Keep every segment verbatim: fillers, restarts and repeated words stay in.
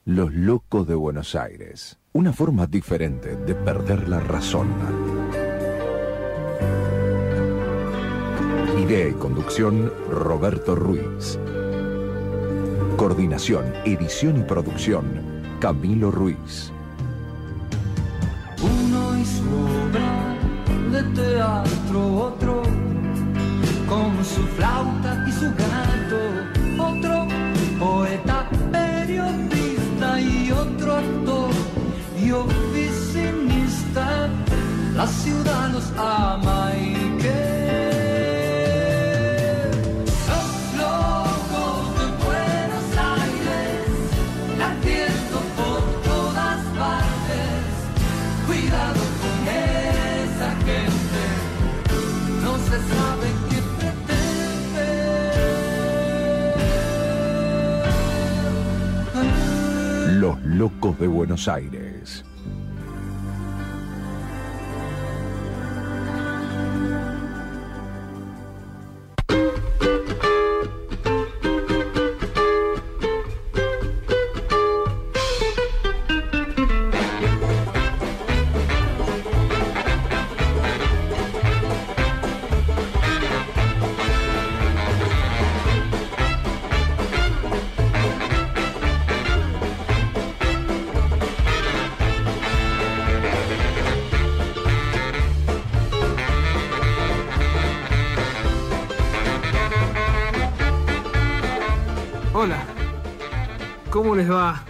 Los locos de Buenos Aires. Una forma diferente de perder la razón. Idea y conducción, Roberto Ruiz. Coordinación, edición y producción, Camilo Ruiz. Uno y su obra de teatro, otro con su flauta y su gato, otro poeta, periodista y otro actor y oficinista. La ciudad los ama y que Los locos de Buenos Aires. Hola, ¿cómo les va?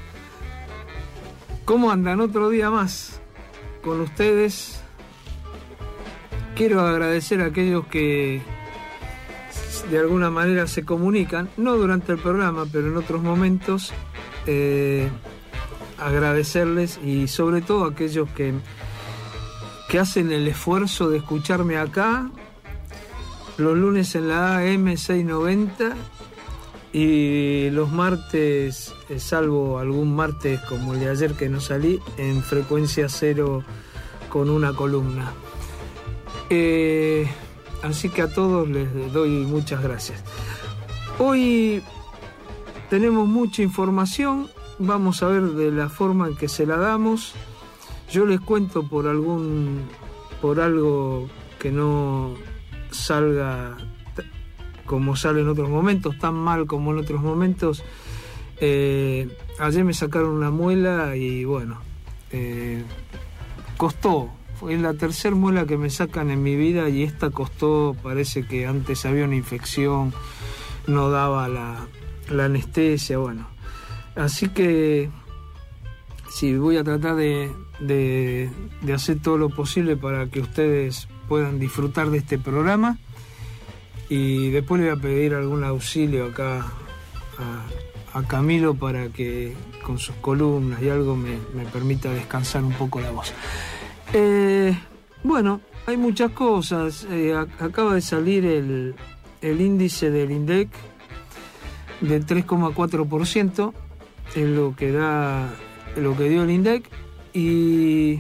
¿Cómo andan? Otro día más con ustedes. Quiero agradecer a aquellos que de alguna manera se comunican, no durante el programa, pero en otros momentos. Eh, agradecerles y sobre todo a aquellos que, que hacen el esfuerzo de escucharme acá los lunes en la A M seiscientos noventa y los martes, eh, salvo algún martes como el de ayer que no salí, en frecuencia cero con una columna. Eh, así que a todos les doy muchas gracias. Hoy tenemos mucha información, vamos a ver de la forma en que se la damos. Yo les cuento por algún, por algo que no salga como sale en otros momentos, tan mal como en otros momentos. Eh, ayer me sacaron una muela y bueno, eh, costó. Fue la tercera muela que me sacan en mi vida y esta costó, parece que antes había una infección, no daba la, la anestesia, bueno. Así que sí, voy a tratar de, de, de hacer todo lo posible para que ustedes puedan disfrutar de este programa. Y después le voy a pedir algún auxilio acá a, a Camilo para que con sus columnas y algo me, me permita descansar un poco la voz. Eh, bueno, hay muchas cosas. Eh, a, acaba de salir el, el índice del INDEC de tres coma cuatro por ciento, es lo que da, lo que dio el INDEC. Y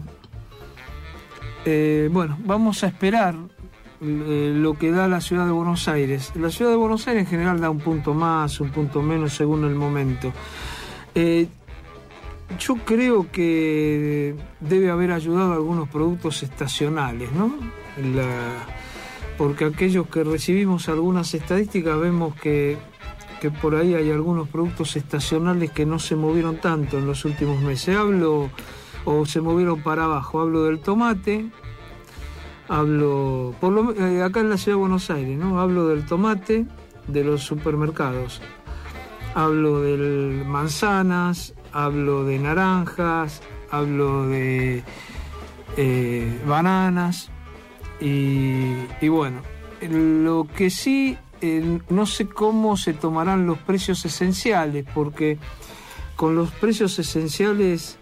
eh, bueno, vamos a esperar lo que da la ciudad de Buenos Aires. La ciudad de Buenos Aires en general da un punto más, un punto menos según el momento. Eh, yo creo que debe haber ayudado a algunos productos estacionales, ¿no? La, porque aquellos que recibimos algunas estadísticas vemos que, que por ahí hay algunos productos estacionales que no se movieron tanto en los últimos meses. Hablo, o se movieron para abajo. Hablo del tomate. Hablo, por lo, eh, acá en la ciudad de Buenos Aires, ¿no? Hablo del tomate, de los supermercados. Hablo de manzanas, hablo de naranjas, hablo de eh, bananas. Y, y bueno, lo que sí, eh, no sé cómo se tomarán los precios esenciales, porque con los precios esenciales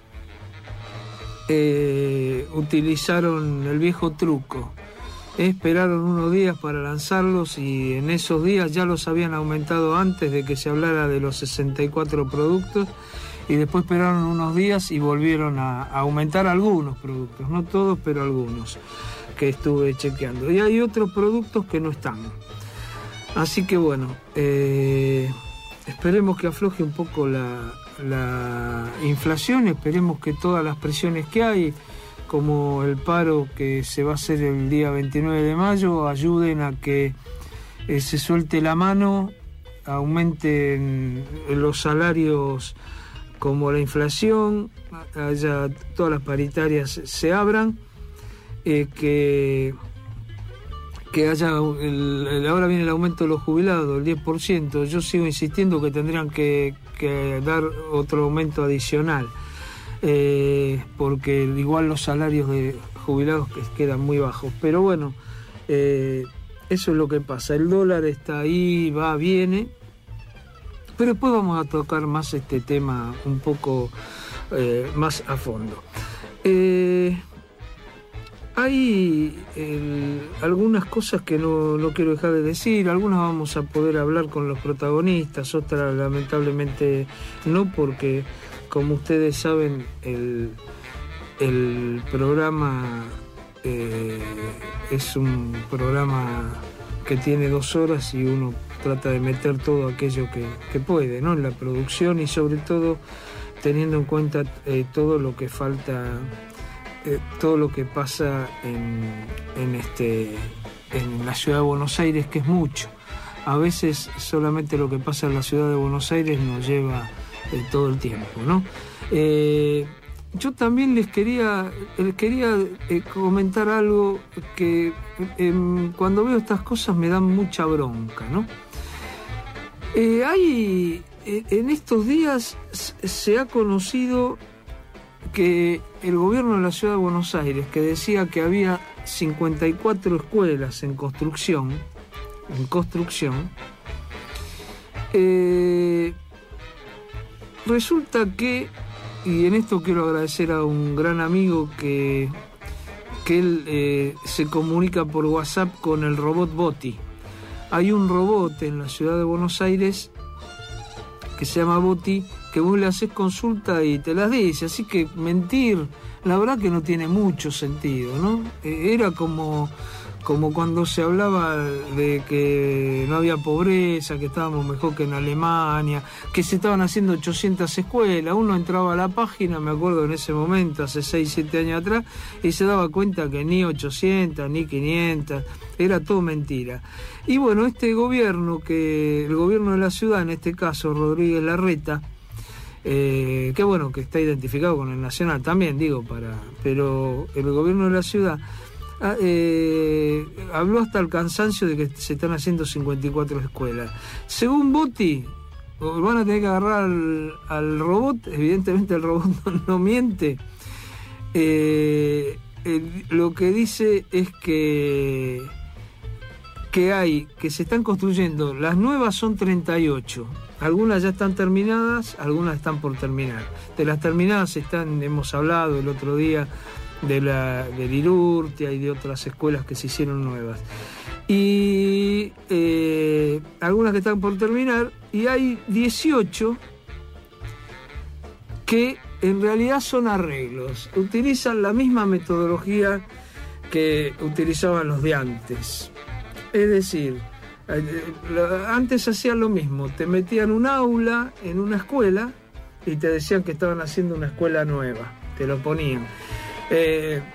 Eh, utilizaron el viejo truco. Eh, esperaron unos días para lanzarlos y en esos días ya los habían aumentado antes de que se hablara de los sesenta y cuatro productos y después esperaron unos días y volvieron a, a aumentar algunos productos, no todos, pero algunos que estuve chequeando. Y hay otros productos que no están. Así que bueno, eh, esperemos que afloje un poco la, la inflación. Esperemos que todas las presiones que hay, como el paro que se va a hacer el día veintinueve de mayo, ayuden a que eh, se suelte la mano, aumenten los salarios como la inflación, haya todas las paritarias se abran, eh, que, que haya, el, el, ahora viene el aumento de los jubilados, el diez por ciento. Yo sigo insistiendo que tendrían que, que dar otro aumento adicional, eh, porque igual los salarios de jubilados quedan muy bajos. Pero bueno, eh, eso es lo que pasa. El dólar está ahí, va, viene. Pero después vamos a tocar más este tema un poco eh, más a fondo. Eh, hay el, algunas cosas que no, no quiero dejar de decir. Algunas vamos a poder hablar con los protagonistas, otras lamentablemente no, porque como ustedes saben el, el programa eh, es un programa que tiene dos horas y uno trata de meter todo aquello que, que puede, ¿no? En la producción, y sobre todo teniendo en cuenta eh, todo lo que falta, eh, todo lo que pasa en, en, este, en la ciudad de Buenos Aires, que es mucho. A veces solamente lo que pasa en la ciudad de Buenos Aires nos lleva eh, todo el tiempo, ¿no? Eh, yo también les quería, les quería eh, comentar algo que eh, cuando veo estas cosas me dan mucha bronca, ¿no? Eh, hay, en estos días se ha conocido que el gobierno de la ciudad de Buenos Aires, que decía que había cincuenta y cuatro escuelas en construcción, en construcción, eh, resulta que, y en esto quiero agradecer a un gran amigo que, que él eh, se comunica por WhatsApp con el robot Boti. Hay un robot en la ciudad de Buenos Aires que se llama Boti, que vos le haces consulta y te las dice, así que mentir, la verdad que no tiene mucho sentido, ¿no? Era como, como cuando se hablaba de que no había pobreza, que estábamos mejor que en Alemania, que se estaban haciendo ochocientas escuelas. Uno entraba a la página, me acuerdo en ese momento, hace seis, siete años atrás, y se daba cuenta que ni ochocientas, ni quinientas, era todo mentira. Y bueno, este gobierno, que el gobierno de la ciudad, en este caso Rodríguez Larreta, eh, que bueno, que está identificado con el Nacional también, digo, para, pero el gobierno de la ciudad eh, habló hasta el cansancio de que se están haciendo cincuenta y cuatro escuelas. Según Boti, van a tener que agarrar al, al robot, evidentemente el robot no, no miente. Eh, el, lo que dice es que que hay, que se están construyendo, las nuevas son treinta y ocho, algunas ya están terminadas, algunas están por terminar. De las terminadas están, hemos hablado el otro día de la de Lirurtia y de otras escuelas que se hicieron nuevas. Y eh, algunas que están por terminar, y hay dieciocho que en realidad son arreglos, utilizan la misma metodología que utilizaban los de antes. Es decir, antes hacían lo mismo, te metían un aula en una escuela y te decían que estaban haciendo una escuela nueva, te lo ponían. Eh,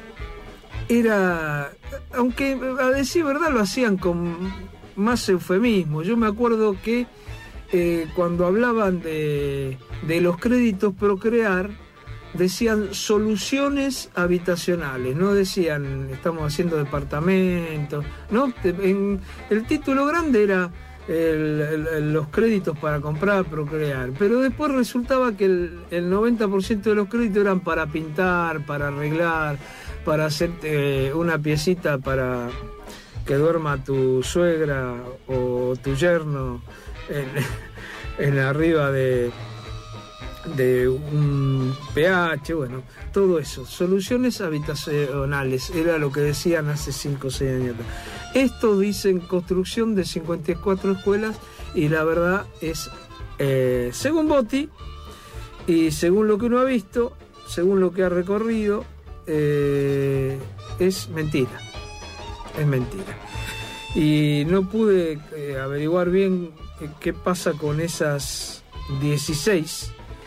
era, aunque a decir verdad lo hacían con más eufemismo. Yo me acuerdo que eh, cuando hablaban de, de los créditos Procrear, decían soluciones habitacionales, no decían estamos haciendo departamentos, ¿no? En, el título grande era el, el, los créditos para comprar, Procrear, pero después resultaba que el, el noventa por ciento de los créditos eran para pintar, para arreglar, para hacer eh, una piecita para que duerma tu suegra o tu yerno en, en arriba de de un P H, bueno, todo eso, soluciones habitacionales, era lo que decían hace cinco o seis años atrás. Esto dicen construcción de cincuenta y cuatro escuelas, y la verdad es, eh, según Boti, y según lo que uno ha visto, según lo que ha recorrido, eh, es mentira, es mentira. Y no pude eh, averiguar bien qué pasa con esas dieciséis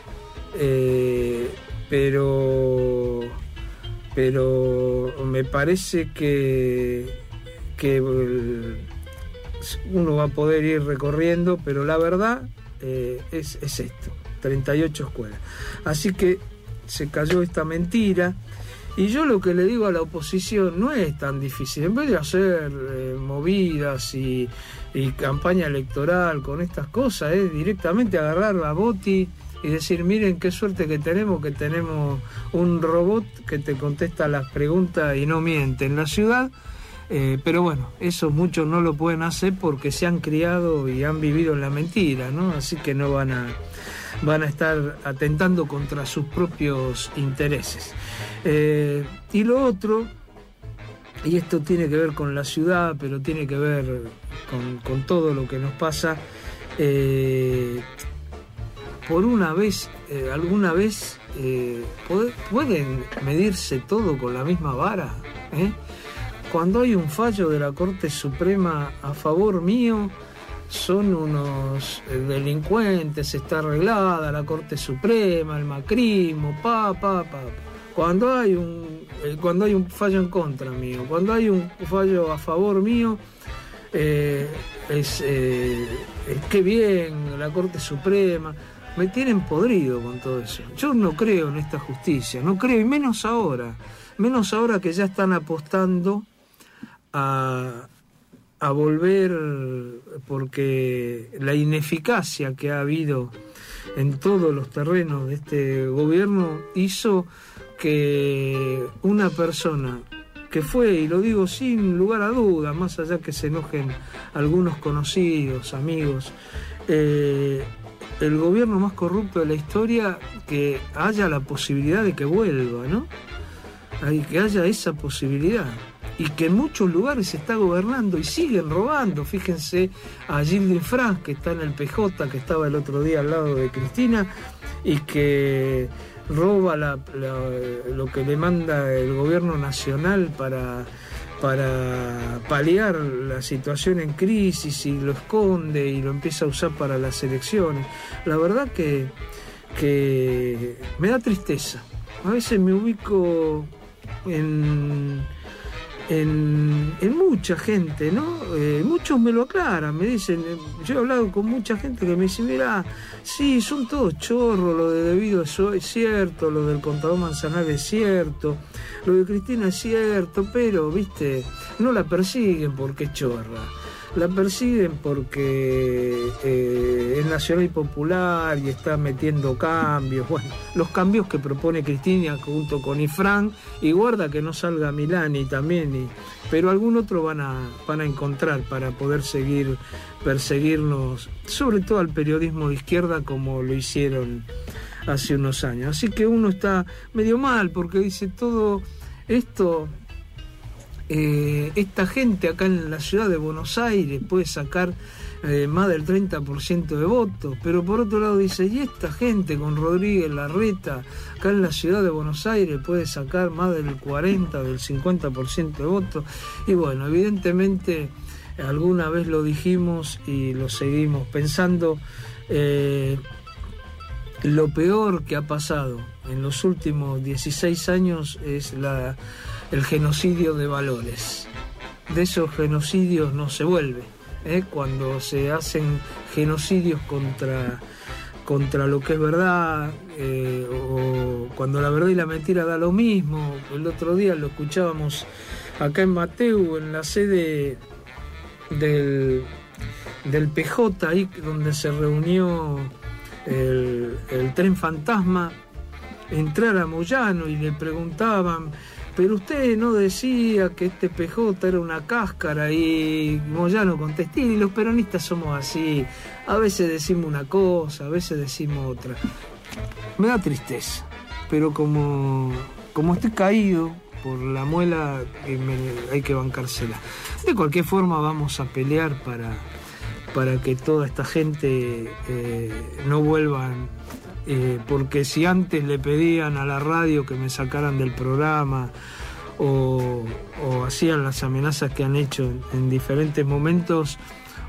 eh, pero pero me parece que, que uno va a poder ir recorriendo, pero la verdad eh, es, es esto, treinta y ocho escuelas. Así que se cayó esta mentira. Y yo lo que le digo a la oposición no es tan difícil. En vez de hacer eh, movidas y, y campaña electoral con estas cosas, es directamente agarrar a Boti y decir, miren qué suerte que tenemos, que tenemos un robot que te contesta las preguntas y no miente en la ciudad. Eh, pero bueno, eso muchos no lo pueden hacer porque se han criado y han vivido en la mentira, ¿no? Así que no van a, van a estar atentando contra sus propios intereses. Eh, y lo otro, y esto tiene que ver con la ciudad, pero tiene que ver con, con todo lo que nos pasa, eh, por una vez, eh, alguna vez, eh, ¿pueden medirse todo con la misma vara? ¿Eh? Cuando hay un fallo de la Corte Suprema a favor mío, son unos delincuentes, está arreglada la Corte Suprema, el macrismo, pa, pa, pa. Cuando hay un, eh, cuando hay un fallo en contra mío, cuando hay un fallo a favor mío, eh, es, eh, es qué bien, la Corte Suprema. Me tienen podrido con todo eso. Yo no creo en esta justicia, no creo, y menos ahora, menos ahora que ya están apostando a, a volver, porque la ineficacia que ha habido en todos los terrenos de este gobierno hizo que una persona que fue, y lo digo sin lugar a dudas, más allá que se enojen algunos conocidos, amigos, eh, el gobierno más corrupto de la historia, que haya la posibilidad de que vuelva, ¿no? Que haya esa posibilidad. Y que en muchos lugares se está gobernando y siguen robando. Fíjense a Gilles Franz, que está en el P J, que estaba el otro día al lado de Cristina, y que roba la, la, lo que le manda el gobierno nacional para... para paliar la situación en crisis, y lo esconde y lo empieza a usar para las elecciones. La verdad que, que me da tristeza. A veces me ubico en, en, en mucha gente, ¿no? Eh, muchos me lo aclaran, me dicen, yo he hablado con mucha gente que me dice, mira, sí, son todos chorros, lo de Debido eso es cierto, lo del contador Manzanares es cierto, lo de Cristina es cierto, pero, viste, no la persiguen porque es chorra. La persiguen porque eh, es nacional y popular y está metiendo cambios. Bueno, los cambios que propone Cristina junto con Ifrán, y guarda que no salga Milani también, y, pero algún otro van a, van a encontrar para poder seguir perseguirnos, sobre todo al periodismo de izquierda, como lo hicieron hace unos años. Así que uno está medio mal porque dice todo esto... Eh, esta gente acá en la ciudad de Buenos Aires puede sacar eh, más del treinta por ciento de votos, pero por otro lado dice, y esta gente con Rodríguez Larreta acá en la ciudad de Buenos Aires puede sacar más del cuarenta, del cincuenta por ciento de votos. Y bueno, evidentemente alguna vez lo dijimos y lo seguimos pensando, eh, lo peor que ha pasado en los últimos dieciséis años es la el genocidio de valores. De esos genocidios no se vuelve, ¿eh? Cuando se hacen genocidios contra, contra lo que es verdad, eh, o cuando la verdad y la mentira da lo mismo. El otro día lo escuchábamos acá en Mateu, en la sede del, del P J, ahí donde se reunió el, el tren fantasma, entrar a Moyano y le preguntaban, pero usted no decía que este P J era una cáscara, y Moyano contestó, y los peronistas somos así, a veces decimos una cosa, a veces decimos otra. Me da tristeza, pero como, como estoy caído por la muela, me, hay que bancársela. De cualquier forma vamos a pelear para, para que toda esta gente eh, no vuelvan. Eh, porque si antes le pedían a la radio que me sacaran del programa o, o hacían las amenazas que han hecho en, en diferentes momentos,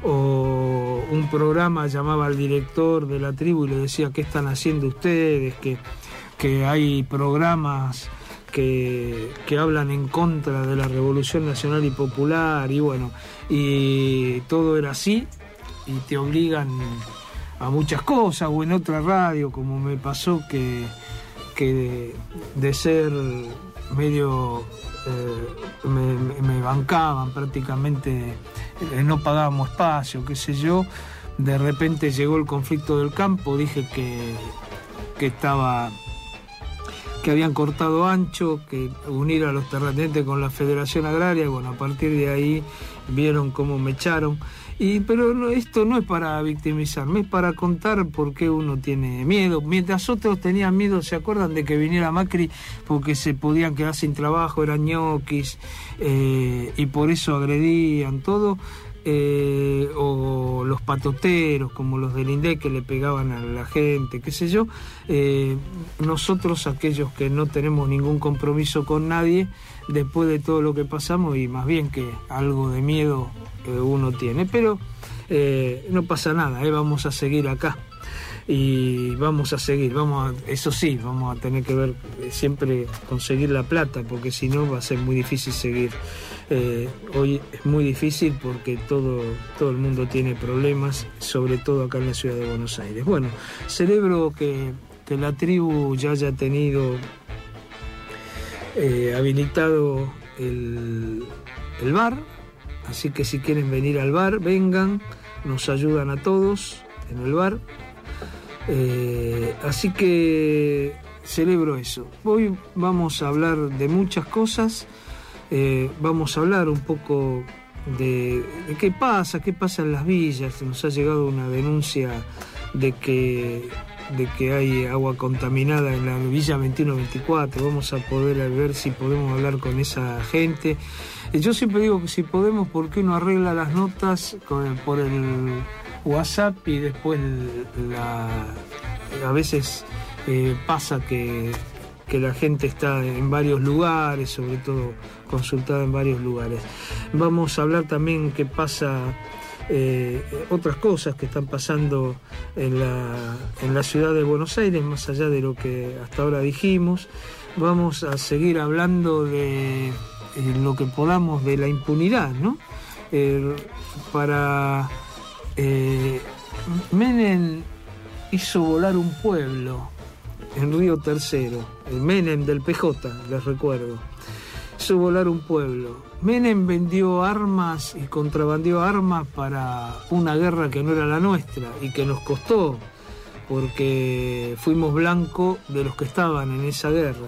o un programa llamaba al director de la tribu y le decía ¿qué están haciendo ustedes? Que, que hay programas que, que hablan en contra de la Revolución Nacional y Popular, y bueno, y todo era así, y te obligan a muchas cosas, o en otra radio, como me pasó que, que de, de ser medio... Eh, me, me bancaban prácticamente, eh, no pagábamos espacio, qué sé yo, de repente llegó el conflicto del campo, dije que, que estaba... que habían cortado ancho, que unir a los terratenientes con la Federación Agraria, y bueno, a partir de ahí vieron cómo me echaron. Y, pero no, esto no es para victimizarme, es para contar por qué uno tiene miedo. Mientras otros tenían miedo, ¿se acuerdan de que viniera Macri? Porque se podían quedar sin trabajo, eran ñoquis, eh, y por eso agredían todo. Eh, o los patoteros como los del INDEC que le pegaban a la gente, qué sé yo. Eh, nosotros, aquellos que no tenemos ningún compromiso con nadie, después de todo lo que pasamos, y más bien que algo de miedo eh, uno tiene, pero eh, no pasa nada, eh, vamos a seguir acá y vamos a seguir, vamos a, eso sí, vamos a tener que ver eh, siempre conseguir la plata, porque si no va a ser muy difícil seguir. Eh, hoy es muy difícil porque todo, todo el mundo tiene problemas, sobre todo acá en la ciudad de Buenos Aires. Bueno, celebro que, que la tribu ya haya tenido eh, habilitado el, el bar, así que si quieren venir al bar, vengan, nos ayudan a todos en el bar. Eh, así que celebro eso. Hoy vamos a hablar de muchas cosas. Eh, vamos a hablar un poco de, de qué pasa, qué pasa en las villas. Nos ha llegado una denuncia de que, de que hay agua contaminada en la Villa veintiuno veinticuatro. Vamos a poder ver si podemos hablar con esa gente. Eh, yo siempre digo que si podemos, porque uno arregla las notas con, por el WhatsApp y después la, a veces eh, pasa que, que la gente está en varios lugares, sobre todo consultada en varios lugares. Vamos a hablar también qué pasa, eh, otras cosas que están pasando en la, en la ciudad de Buenos Aires, más allá de lo que hasta ahora dijimos. Vamos a seguir hablando de eh, lo que podamos de la impunidad, ¿no? Eh, para... Eh, Menem hizo volar un pueblo en Río Tercero, el Menem del P J, les recuerdo, hizo volar un pueblo. Menem vendió armas y contrabandeó armas para una guerra que no era la nuestra y que nos costó, porque fuimos blanco de los que estaban en esa guerra.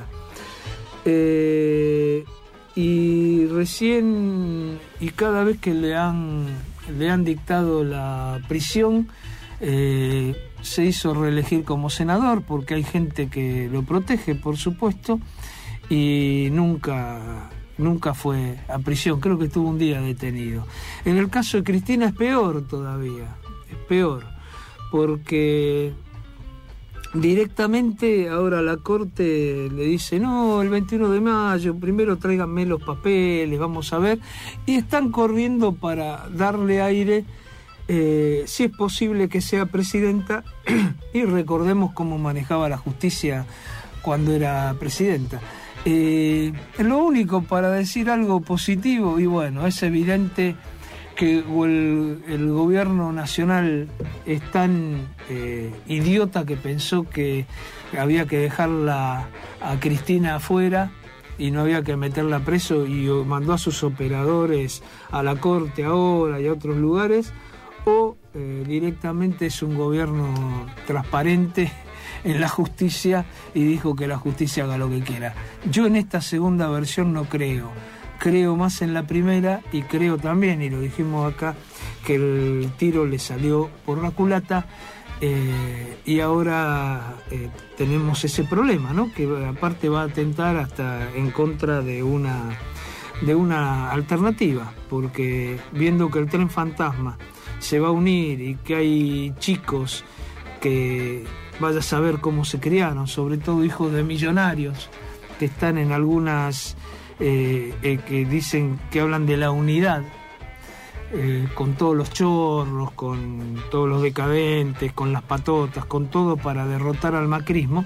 Eh, y recién, y cada vez que le han... le han dictado la prisión, eh, se hizo reelegir como senador, porque hay gente que lo protege, por supuesto, y nunca, nunca fue a prisión, creo que estuvo un día detenido. En el caso de Cristina es peor todavía, es peor, porque directamente ahora la Corte le dice, no, el veintiuno de mayo, primero tráiganme los papeles, vamos a ver, y están corriendo para darle aire, eh, si es posible que sea presidenta, y recordemos cómo manejaba la justicia cuando era presidenta. Eh, lo único para decir algo positivo, y bueno, es evidente que el, el gobierno nacional es tan eh, idiota que pensó que había que dejarla a Cristina afuera y no había que meterla preso, y mandó a sus operadores a la Corte ahora y a otros lugares, o eh, directamente es un gobierno transparente en la justicia y dijo que la justicia haga lo que quiera. Yo en esta segunda versión no creo. Creo más en la primera, y creo también, y lo dijimos acá, que el tiro le salió por la culata, eh, y ahora eh, tenemos ese problema, ¿no? Que aparte va a atentar hasta en contra de una, de una alternativa, porque viendo que el tren fantasma se va a unir y que hay chicos que vaya a saber cómo se criaron, sobre todo hijos de millonarios que están en algunas... Eh, eh, que dicen, que hablan de la unidad, eh, con todos los chorros, con todos los decadentes, con las patotas, con todo para derrotar al macrismo.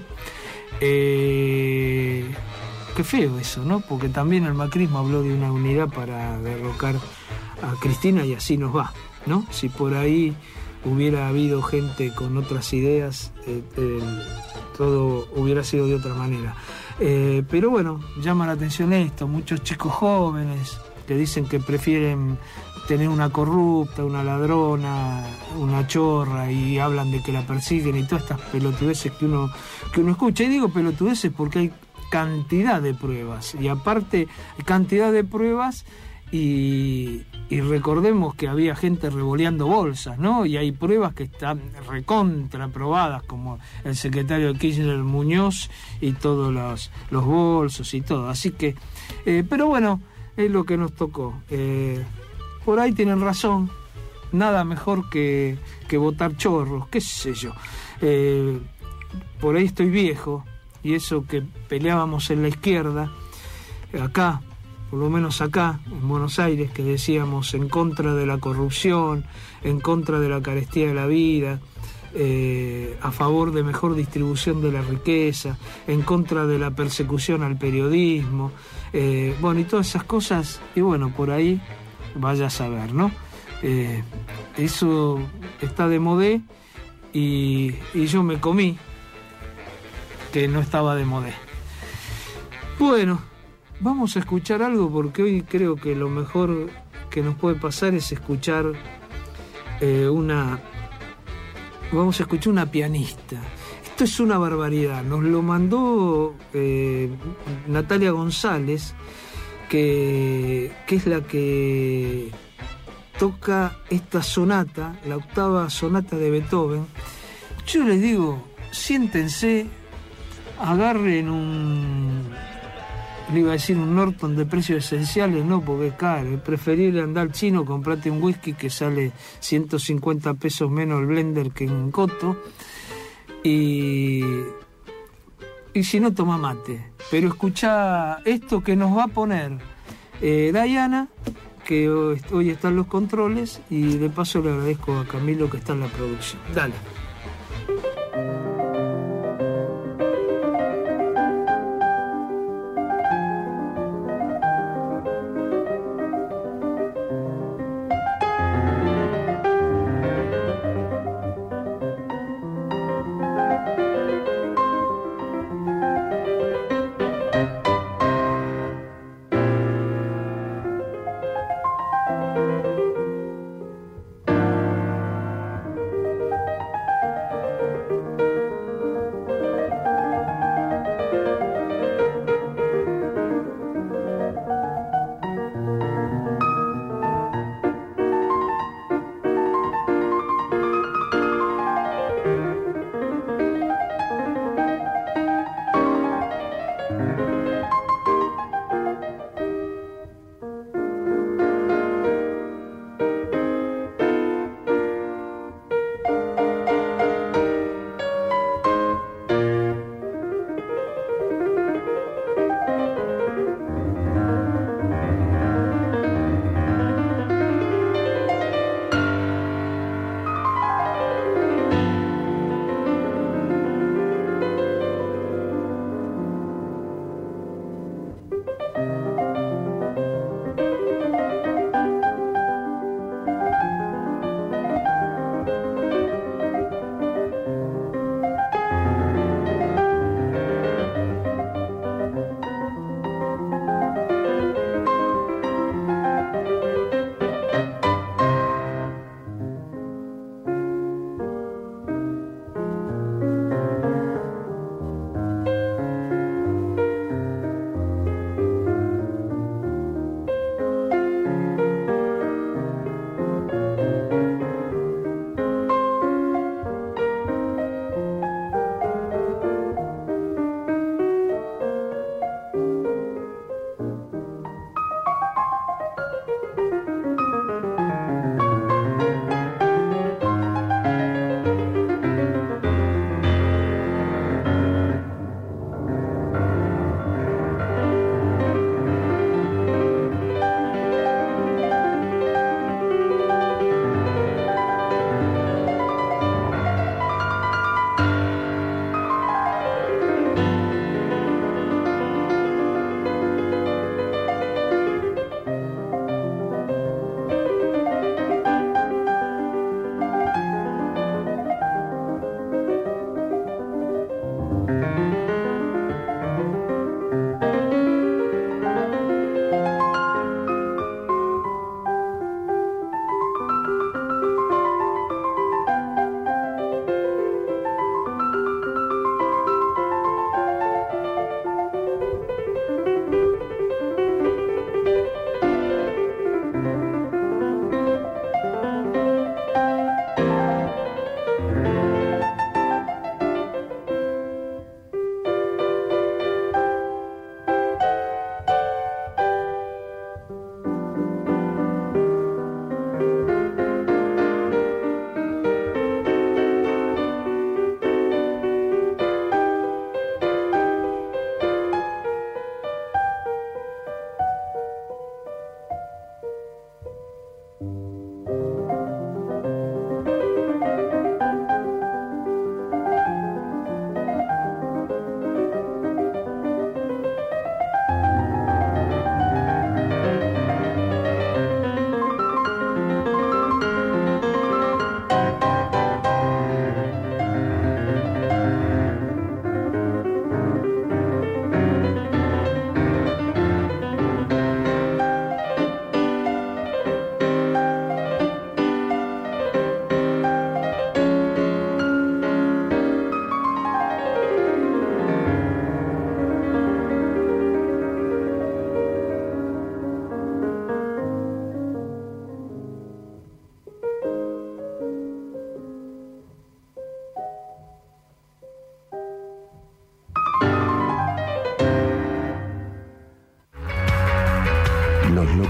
Eh, qué feo eso, ¿no? Porque también el macrismo habló de una unidad para derrocar a Cristina y así nos va, ¿no? Si por ahí hubiera habido gente con otras ideas, eh, eh, todo hubiera sido de otra manera. Eh, pero bueno, llama la atención esto, muchos chicos jóvenes que dicen que prefieren tener una corrupta, una ladrona, una chorra, y hablan de que la persiguen y todas estas pelotudeces que uno, que uno escucha. Y digo pelotudeces porque hay cantidad de pruebas, y aparte cantidad de pruebas, y, y recordemos que había gente revoleando bolsas, ¿no? Y hay pruebas que están recontraprobadas, como el secretario de Kirchner, Muñoz, y todos los, los bolsos y todo. Así que, eh, pero bueno, es lo que nos tocó. Eh, por ahí tienen razón, nada mejor que, que votar chorros, qué sé yo. Eh, por ahí estoy viejo, y eso que peleábamos en la izquierda, acá, por lo menos acá, en Buenos Aires, que decíamos en contra de la corrupción, en contra de la carestía de la vida, eh, a favor de mejor distribución de la riqueza, en contra de la persecución al periodismo, eh, bueno, y todas esas cosas, y bueno, por ahí vaya a saber, ¿no? Eh, eso está de modé, y, y yo me comí que no estaba de modé. Bueno, vamos a escuchar algo, porque hoy creo que lo mejor que nos puede pasar es escuchar eh, una... Vamos a escuchar una pianista. Esto es una barbaridad. Nos lo mandó eh, Natalia González, que, que es la que toca esta sonata, la octava sonata de Beethoven. Yo les digo, siéntense, agarren un... le iba a decir un Norton de precios esenciales, no, porque es caro. Es preferible andar al chino, comprate un whisky que sale ciento cincuenta pesos menos el blender que en Coto. Y, y si no, toma mate. Pero escuchá esto que nos va a poner eh, Diana, que hoy, hoy está en los controles, y de paso le agradezco a Camilo que está en la producción. Dale.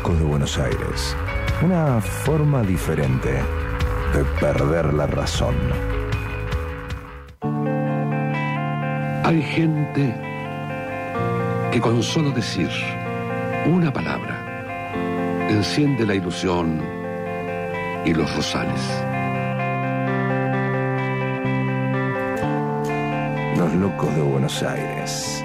locos de Buenos Aires. Una forma diferente de perder la razón. Hay gente que con solo decir una palabra enciende la ilusión y los rosales. Los locos de Buenos Aires.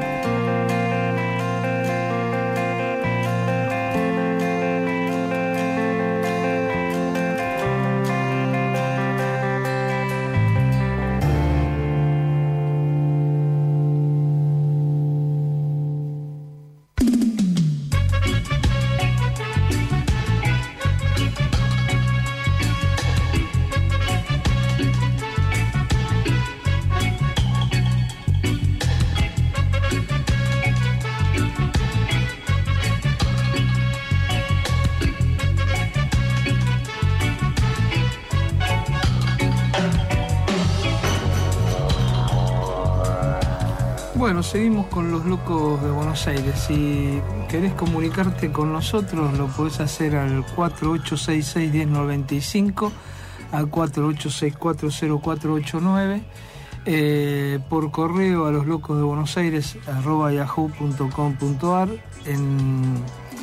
Bueno, seguimos con los locos de Buenos Aires. Si querés comunicarte con nosotros, lo podés hacer al cuatro ocho seis seis, uno cero nueve cinco, al cuatro ocho seis cuatro, cero cuatro ocho nueve, eh, por correo a los locos de Buenos Aires arroba yahoo punto com punto ar, en,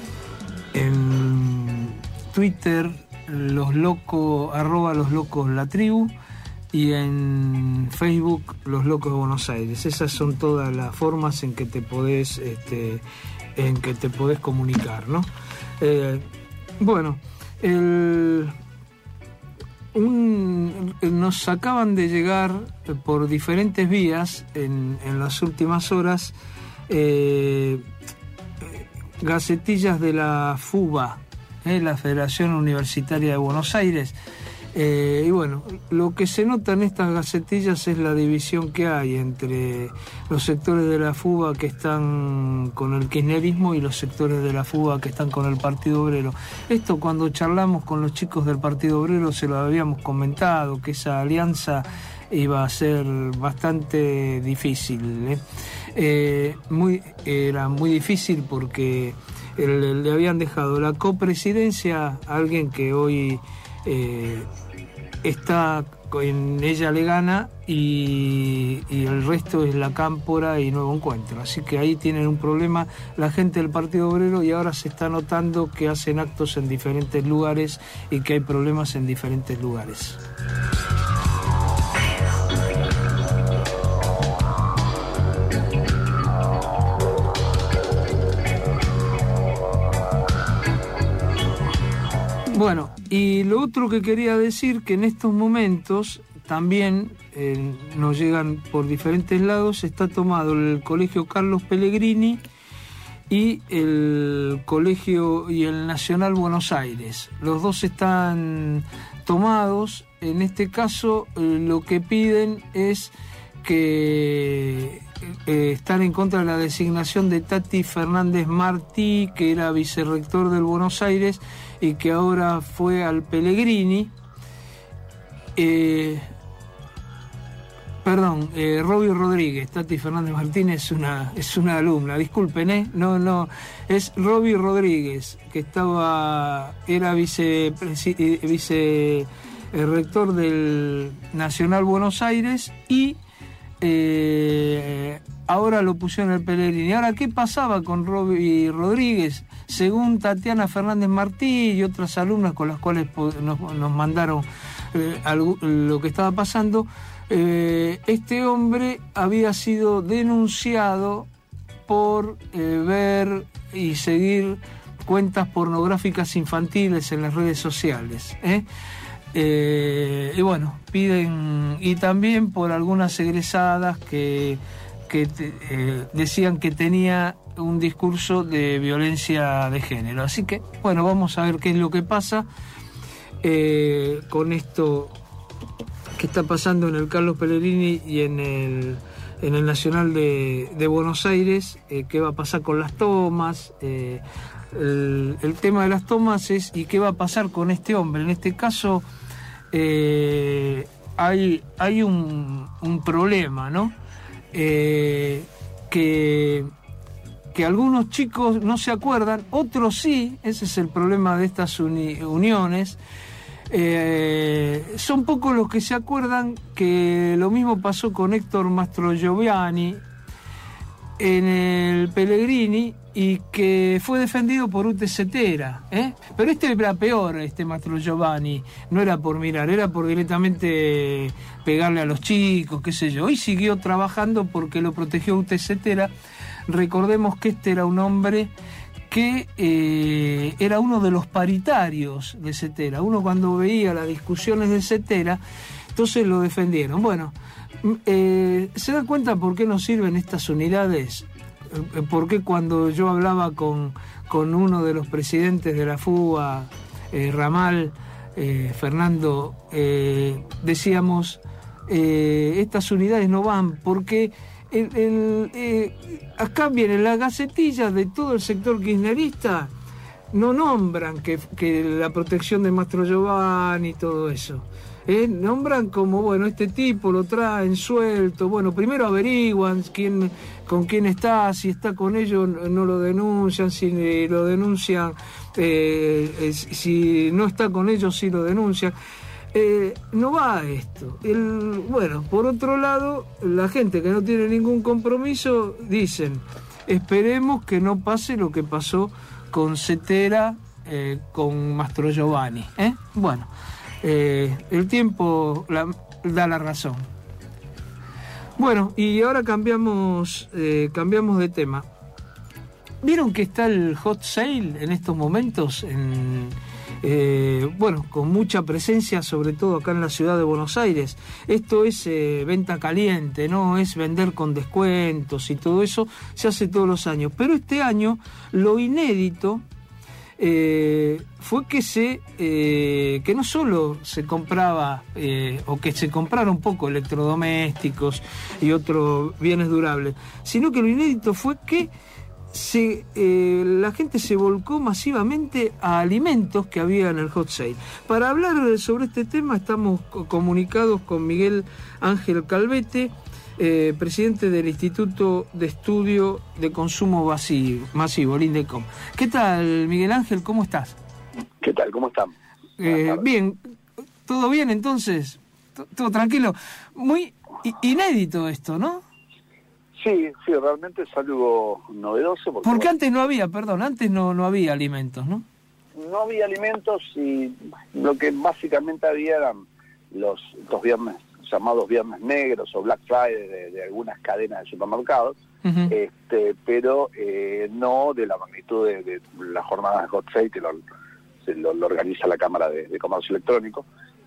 en Twitter los locos arroba los locos la tribu, y en Facebook Los Locos de Buenos Aires. Esas son todas las formas en que te podés este, en que te podés comunicar, ¿no? Eh, bueno, el, un, nos acaban de llegar por diferentes vías en, en las últimas horas eh, gacetillas de la FUBA, eh, la Federación Universitaria de Buenos Aires. Eh, y bueno, lo que se nota en estas gacetillas es la división que hay entre los sectores de la FUBA que están con el kirchnerismo y los sectores de la FUBA que están con el Partido Obrero. Esto, cuando charlamos con los chicos del Partido Obrero, se lo habíamos comentado, que esa alianza iba a ser bastante difícil, ¿eh? Eh, muy, era muy difícil porque el, le habían dejado la copresidencia a alguien que hoy eh, está en ella le gana y, y el resto es la Cámpora y Nuevo Encuentro. Así que ahí tienen un problema la gente del Partido Obrero, y ahora se está notando que hacen actos en diferentes lugares y que hay problemas en diferentes lugares. Bueno, y lo otro que quería decir, que en estos momentos también eh, nos llegan por diferentes lados, está tomado el Colegio Carlos Pellegrini y el Colegio y el Nacional Buenos Aires. Los dos están tomados. En este caso, eh, lo que piden es que eh, están en contra de la designación de Tati Fernández Martí, que era vicerrector del Buenos Aires y que ahora fue al Pellegrini. Eh, perdón, eh, Roby Rodríguez. Tati Fernández Martínez es una, es una alumna, disculpen, ¿eh? No, no, es Roby Rodríguez, que estaba, era vice, vice eh, rector del Nacional Buenos Aires y eh, ahora lo pusieron en el Pellegrini. Ahora, ¿qué pasaba con Roby Rodríguez? Según Tatiana Fernández Martí y otras alumnas con las cuales nos, nos mandaron eh, algo, lo que estaba pasando, eh, este hombre había sido denunciado por eh, ver y seguir cuentas pornográficas infantiles en las redes sociales, ¿eh? Eh, y bueno, piden, y también por algunas egresadas que, que eh, decían que tenía un discurso de violencia de género. Así que, bueno, vamos a ver qué es lo que pasa eh, con esto que está pasando en el Carlos Pellegrini y en el, en el Nacional de, de Buenos Aires, eh, qué va a pasar con las tomas. Eh, el, el tema de las tomas es y qué va a pasar con este hombre. En este caso eh, hay, hay un, un problema, ¿no? Eh, que que algunos chicos no se acuerdan, otros sí, ese es el problema de estas uni- uniones. Eh, son pocos los que se acuerdan que lo mismo pasó con Héctor Mastrogiovanni en el Pellegrini y que fue defendido por Ute Cetera, ¿eh? Pero este era peor, este Mastrogiovanni, no era por mirar, era por directamente pegarle a los chicos, qué sé yo, y siguió trabajando porque lo protegió Ute Cetera. Recordemos que este era un hombre que eh, era uno de los paritarios de Cetera. Uno cuando veía las discusiones de Cetera, entonces lo defendieron. Bueno, eh, ¿se da cuenta por qué nos sirven estas unidades? Eh, ¿Por qué cuando yo hablaba con, con uno de los presidentes de la FUBA, eh, Ramal, eh, Fernando, eh, decíamos, eh, estas unidades no van porque... El, el, eh, acá vienen las gacetillas de todo el sector kirchnerista, no nombran que, que la protección de Mastrogiovanni y todo eso, eh, nombran como, bueno, este tipo lo traen suelto, bueno, primero averiguan quién, con quién está, si está con ellos no lo denuncian, si lo denuncian, eh, si no está con ellos sí lo denuncian. Eh, no va a esto. El, bueno, por otro lado, la gente que no tiene ningún compromiso dicen, esperemos que no pase lo que pasó con Cetera, eh, con Mastrogiovanni, ¿eh? Bueno, eh, el tiempo la, da la razón. Bueno, y ahora cambiamos, eh, cambiamos de tema. ¿Vieron que está el hot sale en estos momentos en... Eh, bueno, con mucha presencia, sobre todo acá en la ciudad de Buenos Aires? Esto es eh, venta caliente, ¿no? Es vender con descuentos y todo eso, se hace todos los años. Pero este año, lo inédito eh, fue que se eh, que no solo se compraba, eh, o que se compraron poco electrodomésticos y otros bienes durables, sino que lo inédito fue que Se, eh, la gente se volcó masivamente a alimentos que había en el hot sale. Para hablar sobre este tema estamos comunicados con Miguel Ángel Calvete, eh, presidente del Instituto de Estudio de Consumo Masivo, el INDECOM. ¿Qué tal, Miguel Ángel? ¿Cómo estás? ¿Qué tal? ¿Cómo están? Eh, bien, ¿todo bien entonces? ¿Todo tranquilo? Muy inédito esto, ¿no? Sí, sí, realmente es algo novedoso. Porque, porque bueno, antes no había, perdón, antes no, no había alimentos, ¿no? No había alimentos y lo que básicamente había eran los, los viernes, llamados viernes negros o Black Friday de, de algunas cadenas de supermercados, uh-huh. este, pero eh, no de la magnitud de, de las jornadas de hot sale que lo, se lo, lo organiza la Cámara de, de Comercio Electrónico.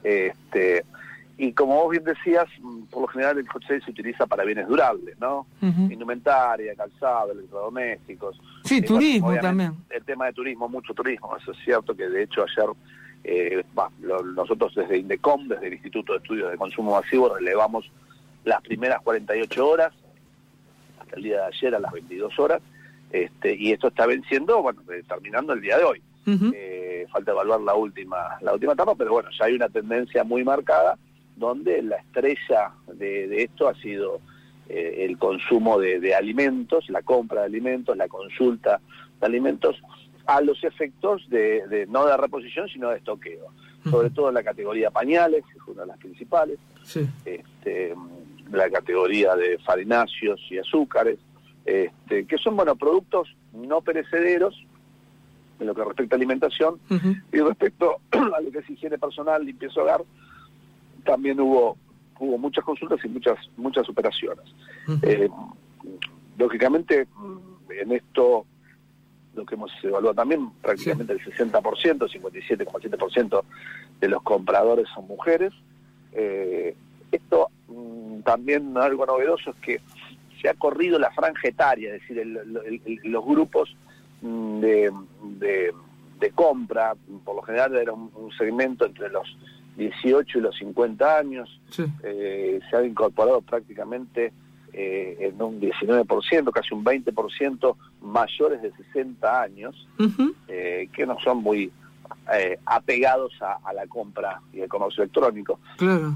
Este, Y como vos bien decías, por lo general el hot sale se utiliza para bienes durables, ¿no? Uh-huh. Indumentaria, calzado, electrodomésticos. Sí, eh, turismo bueno, también. El tema de turismo, mucho turismo, eso es cierto, que de hecho ayer, eh, bah, lo, nosotros desde INDECOM, desde el Instituto de Estudios de Consumo Masivo, relevamos las primeras cuarenta y ocho horas, hasta el día de ayer a las veintidós horas, este, y esto está venciendo, bueno, terminando el día de hoy. Uh-huh. Eh, falta evaluar la última, la última etapa, pero bueno, ya hay una tendencia muy marcada, donde la estrella de, de esto ha sido eh, el consumo de, de alimentos, la compra de alimentos, la consulta de alimentos, a los efectos de, de no de reposición, sino de estoqueo. Uh-huh. Sobre todo en la categoría pañales, que es una de las principales, sí. este, la categoría de farináceos y azúcares, este, que son, bueno, productos no perecederos en lo que respecta a alimentación, uh-huh. y respecto a lo que es higiene personal, limpieza hogar, también hubo hubo muchas consultas y muchas muchas operaciones. Uh-huh. Eh, lógicamente, en esto, lo que hemos evaluado también, prácticamente sí. el sesenta por ciento, cincuenta y siete coma siete por ciento de los compradores son mujeres. Eh, esto mmm, también algo novedoso es que se ha corrido la franja etaria, es decir, el, el, el, los grupos mmm, de, de, de compra, por lo general era un, un segmento entre los dieciocho y los cincuenta años, sí. eh, se han incorporado prácticamente eh, en un diecinueve por ciento, casi un veinte por ciento mayores de sesenta años, uh-huh. eh, que no son muy eh, apegados a, a la compra y el comercio electrónico. Claro.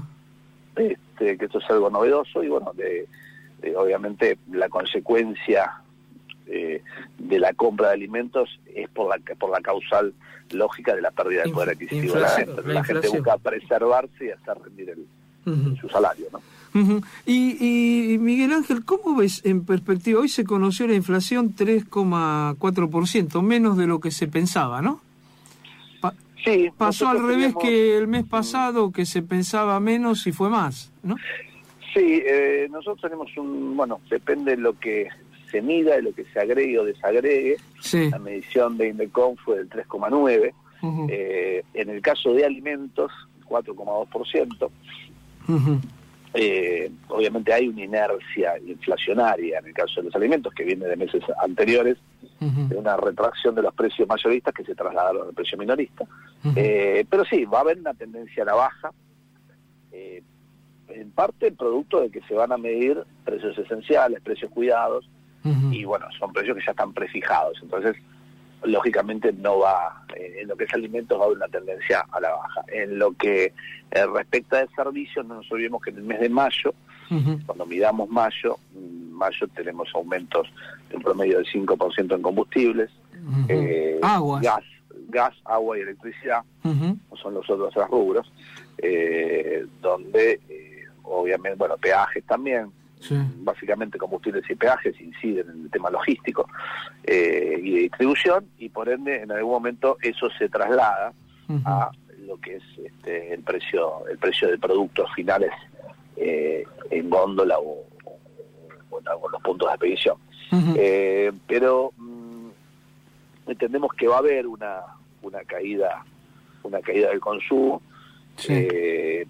Este, que esto es algo novedoso y bueno, de, de, obviamente la consecuencia eh, de la compra de alimentos es por la por la causal lógica de la pérdida del poder adquisitivo de la gente. La, la gente busca preservarse y hacer rendir el, uh-huh. su salario, ¿no? Uh-huh. Y, y Miguel Ángel, ¿cómo ves en perspectiva? Hoy se conoció la inflación tres coma cuatro por ciento, menos de lo que se pensaba, ¿no? Pa- sí. Pasó al revés tenemos... que el mes pasado, que se pensaba menos y fue más, ¿no? Sí, eh, nosotros tenemos un, bueno, depende de lo que se mida, de lo que se agregue o desagregue. Sí. La medición de INDECOM fue del tres coma nueve. Uh-huh. Eh, en el caso de alimentos, cuatro coma dos por ciento. Uh-huh. Eh, obviamente hay una inercia inflacionaria en el caso de los alimentos que viene de meses anteriores, uh-huh. de una retracción de los precios mayoristas que se trasladaron al precio minorista. Uh-huh. Eh, pero sí, va a haber una tendencia a la baja. Eh, en parte producto de que se van a medir precios esenciales, precios cuidados, uh-huh. y bueno, son precios que ya están prefijados, entonces lógicamente no va, eh, en lo que es alimentos va a haber una tendencia a la baja. En lo que eh, respecta de servicios, no nos olvidemos que en el mes de mayo, uh-huh. cuando midamos mayo, en mayo tenemos aumentos en promedio del cinco por ciento en combustibles, uh-huh. eh, gas, gas, agua y electricidad, uh-huh. son los otros tres rubros, eh, donde eh, obviamente, bueno, peajes también, sí. Básicamente combustibles y peajes inciden en el tema logístico eh, y de distribución, y por ende en algún momento eso se traslada uh-huh. a lo que es este, el precio el precio de productos finales eh, en góndola o, o, o en algunos puntos de expedición. Uh-huh. Eh, pero mmm, entendemos que va a haber una una caída una caída del consumo. Sí. Eh,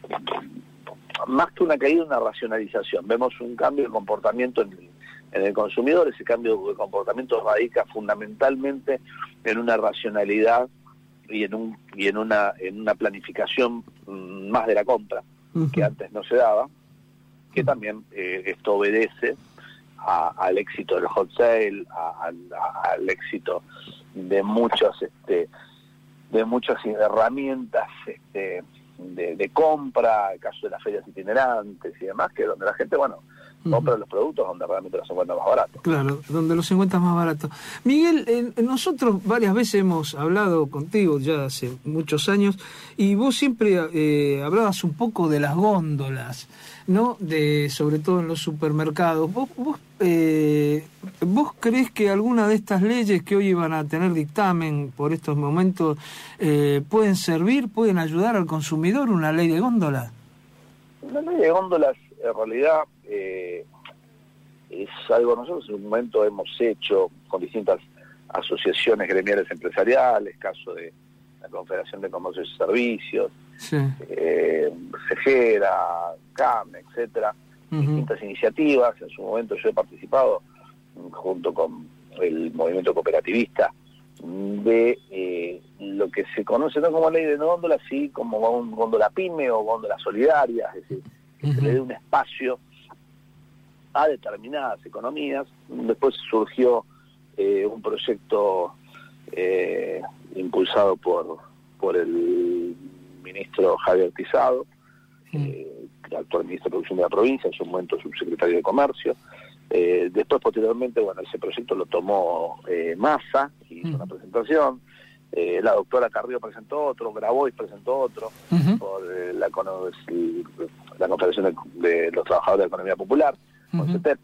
más que una caída, una racionalización. Vemos un cambio de comportamiento en el, en el consumidor. Ese cambio de comportamiento radica fundamentalmente en una racionalidad y en un y en una en una planificación mmm, más de la compra, uh-huh. que antes no se daba, que también eh, esto obedece a, al éxito del hot sale, a, a, al éxito de muchas este de muchas herramientas este De, de compra, el caso de las ferias itinerantes y demás, que donde la gente, bueno, compra uh-huh. los productos donde realmente los encuentra más baratos. Claro, donde los encuentras más baratos. Miguel, eh, nosotros varias veces hemos hablado contigo ya hace muchos años, y vos siempre eh, hablabas un poco de las góndolas, ¿no? De, sobre todo en los supermercados. ¿Vos, vos, eh, ¿Vos creés que alguna de estas leyes que hoy iban a tener dictamen por estos momentos eh, pueden servir, pueden ayudar al consumidor, una ley de góndolas? Una ley de góndolas, en realidad, eh, es algo nosotros en un momento hemos hecho con distintas asociaciones gremiales empresariales, caso de la Confederación de Comercio y Servicios, sí. eh, Cejera, C A M, etcétera, uh-huh. distintas iniciativas. En su momento yo he participado junto con el movimiento cooperativista de eh, lo que se conoce no como ley de góndola, sí como un góndola pyme o góndola solidaria, es decir, que uh-huh. se le dé un espacio a determinadas economías. Después surgió eh, un proyecto eh, impulsado por por el ministro Javier Tizado, uh-huh. eh, actual ministro de Producción de la provincia, en su momento subsecretario de Comercio. Eh, después, posteriormente, bueno, ese proyecto lo tomó eh, Massa, hizo uh-huh. una presentación. Eh, la doctora Carrillo presentó otro, Grabois presentó otro, uh-huh. por eh, la, la Confederación de, de los Trabajadores de la Economía Popular, uh-huh. con C E T E P.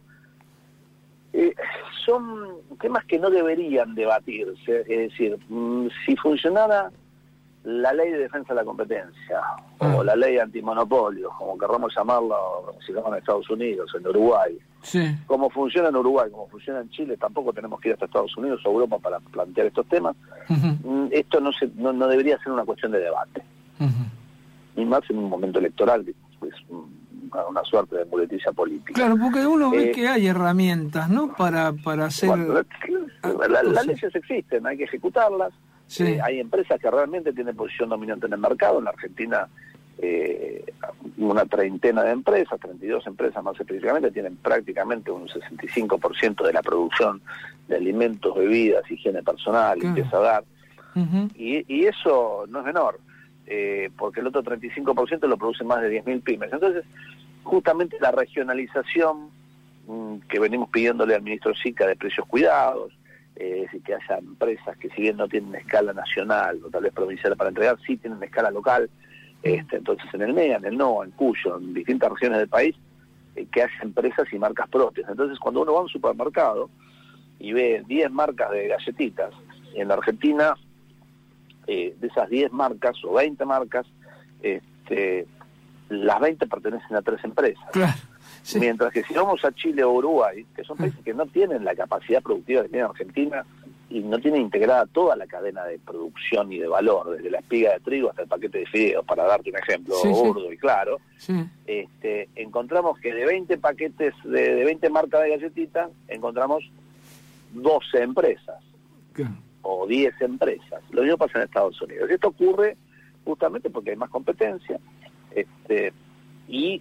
Eh, son temas que no deberían debatirse, es decir, mmm, si funcionara la ley de defensa de la competencia, uh-huh. o la ley antimonopolio, como querramos llamarlo, si llaman en Estados Unidos, en Uruguay, sí. como funciona en Uruguay, como funciona en Chile, tampoco tenemos que ir hasta Estados Unidos o Europa para plantear estos temas. Uh-huh. Esto no, se, no no debería ser una cuestión de debate, uh-huh. y más en un momento electoral, que es una, una suerte de muleticia política. Claro, porque uno ve eh, que hay herramientas, ¿no?, para, para hacer... Bueno, la, la, las leyes existen, hay que ejecutarlas. Sí. Eh, hay empresas que realmente tienen posición dominante en el mercado. En la Argentina, eh, una treintena de empresas, treinta y dos empresas más específicamente, tienen prácticamente un sesenta y cinco por ciento de la producción de alimentos, bebidas, higiene personal, claro. limpieza hogar. Uh-huh. Y, y eso no es menor, eh, porque el otro treinta y cinco por ciento lo producen más de diez mil pymes. Entonces, justamente la regionalización mmm, que venimos pidiéndole al ministro Sica de precios cuidados, eh, es decir, que haya empresas que si bien no tienen escala nacional o tal vez provincial para entregar, sí tienen escala local, este, entonces en el NEA, en el NOA, en Cuyo, en distintas regiones del país, eh, que haya empresas y marcas propias. Entonces cuando uno va a un supermercado y ve diez marcas de galletitas, en la Argentina, eh, de esas diez marcas o veinte marcas, este, las veinte pertenecen a tres empresas. Claro, sí. Mientras que si vamos a Chile o Uruguay, que son países que no tienen la capacidad productiva que tiene Argentina y no tienen integrada toda la cadena de producción y de valor, desde la espiga de trigo hasta el paquete de fideos, para darte un ejemplo sí, burdo sí. y claro, sí. este, encontramos que de veinte paquetes, de, de veinte marcas de galletitas, encontramos doce empresas. Claro. O diez empresas. Lo mismo pasa en Estados Unidos. Esto ocurre justamente porque hay más competencia, este, y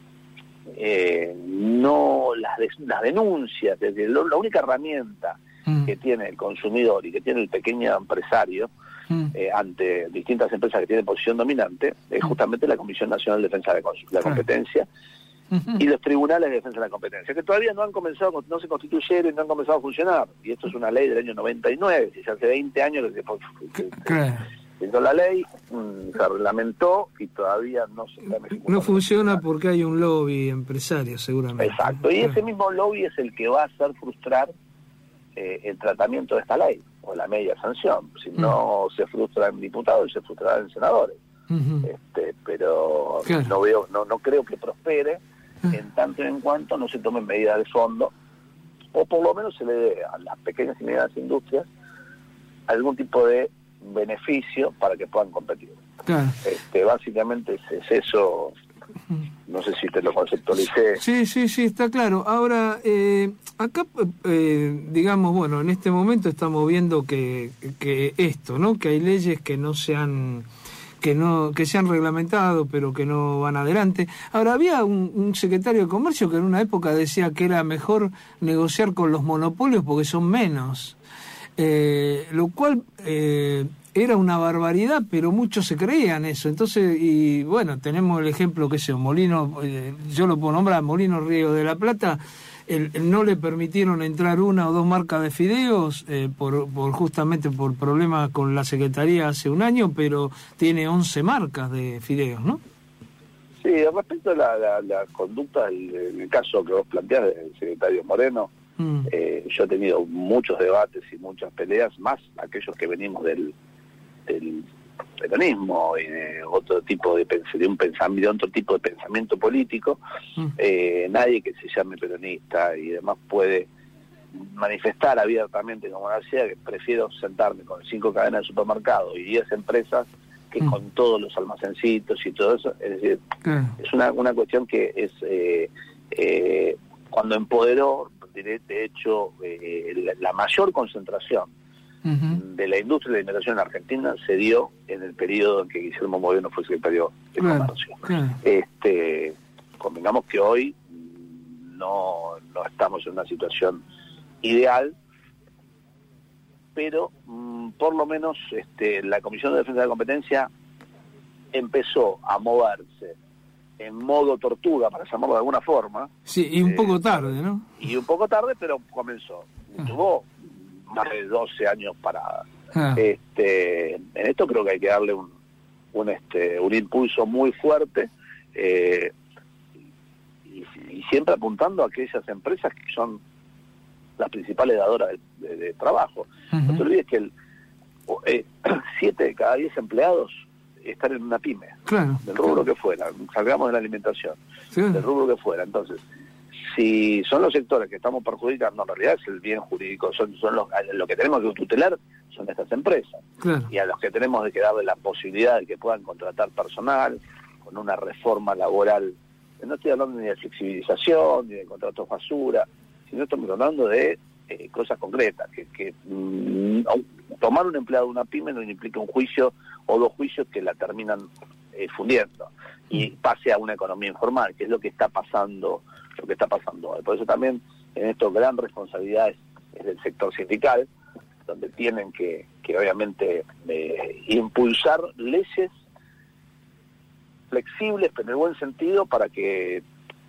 eh, no las, de, las denuncias, desde lo, la única herramienta mm. que tiene el consumidor y que tiene el pequeño empresario mm. eh, ante distintas empresas que tienen posición dominante, es mm. justamente la Comisión Nacional de Defensa de la, de la Competencia uh-huh. y los tribunales de defensa de la competencia, que todavía no han comenzado, no se constituyeron y no han comenzado a funcionar. Y esto es una ley del año noventa y nueve, si hace veinte años que se hizo la ley, mmm, se reglamentó y todavía no se está no funciona porque hay un lobby empresario, seguramente. Exacto, y ese mismo lobby es el que va a hacer frustrar eh, el tratamiento de esta ley, o la media sanción. Si uh-huh. no se frustra en diputados, se frustrará en senadores. Uh-huh. Este, pero claro. no veo, no, no creo que prospere en tanto y en cuanto no se tomen medidas de fondo, o por lo menos se le dé a las pequeñas y medianas industrias algún tipo de beneficio para que puedan competir. Claro. Este, básicamente es, es eso, no sé si te lo conceptualicé. Sí, sí, sí, está claro. Ahora, eh, acá, eh, digamos, bueno, en este momento estamos viendo que, que esto, ¿no? Que hay leyes que no se han... que no que se han reglamentado pero que no van adelante. Ahora, había un, un secretario de Comercio que en una época decía que era mejor negociar con los monopolios porque son menos, eh, lo cual eh, era una barbaridad, pero muchos se creían eso. Entonces, y bueno, tenemos el ejemplo que es Molino, eh, yo lo puedo nombrar, Molino Río de la Plata. El, el no le permitieron entrar una o dos marcas de fideos eh, por, por justamente por problemas con la Secretaría hace un año, pero tiene once marcas de fideos, ¿no? Sí, respecto a la, la, la conducta, el, en el caso que vos planteás del secretario Moreno, mm. eh, yo he tenido muchos debates y muchas peleas, más aquellos que venimos del, del peronismo y de otro tipo de, de un pensamiento, de otro tipo de pensamiento político. Mm. Eh, nadie que se llame peronista y demás puede manifestar abiertamente, como decía, que prefiero sentarme con cinco cadenas de supermercado y diez empresas que mm. con todos los almacencitos y todo eso. Es decir, mm. es una, una cuestión que es eh, eh, cuando empoderó, de, de hecho, eh, la, la mayor concentración Uh-huh. de la industria de la alimentación en Argentina se dio en el periodo en que Guillermo Moreno fue secretario de claro, Comercio. Claro. Este, convengamos que hoy no, no estamos en una situación ideal, pero mmm, por lo menos este, la Comisión de Defensa de la Competencia empezó a moverse en modo tortuga, para llamarlo de alguna forma. Sí, y un eh, poco tarde, ¿no? Y un poco tarde, pero comenzó. Ah. Tuvo más de doce años para ah. este en esto creo que hay que darle un un este un impulso muy fuerte eh, y, y siempre apuntando a aquellas empresas que son las principales dadoras de, de, de trabajo. Uh-huh. No te olvides que el eh, siete de cada diez empleados están en una pyme, claro, del rubro claro. que fuera, salgamos de la alimentación, sí. del rubro que fuera. Entonces, si son los sectores que estamos perjudicando, en realidad es el bien jurídico, son, son los, lo que tenemos que tutelar son estas empresas, claro. y a los que tenemos que darle la posibilidad de que puedan contratar personal con una reforma laboral. No estoy hablando ni de flexibilización, ni de contratos basura, sino estamos hablando de eh, cosas concretas, que, que mmm, tomar un empleado de una pyme no implica un juicio o dos juicios que la terminan eh, fundiendo, y pase a una economía informal, que es lo que está pasando lo que está pasando hoy. Por eso también en esto gran responsabilidad es, es del sector sindical, donde tienen que, que obviamente eh, impulsar leyes flexibles, pero en el buen sentido, para que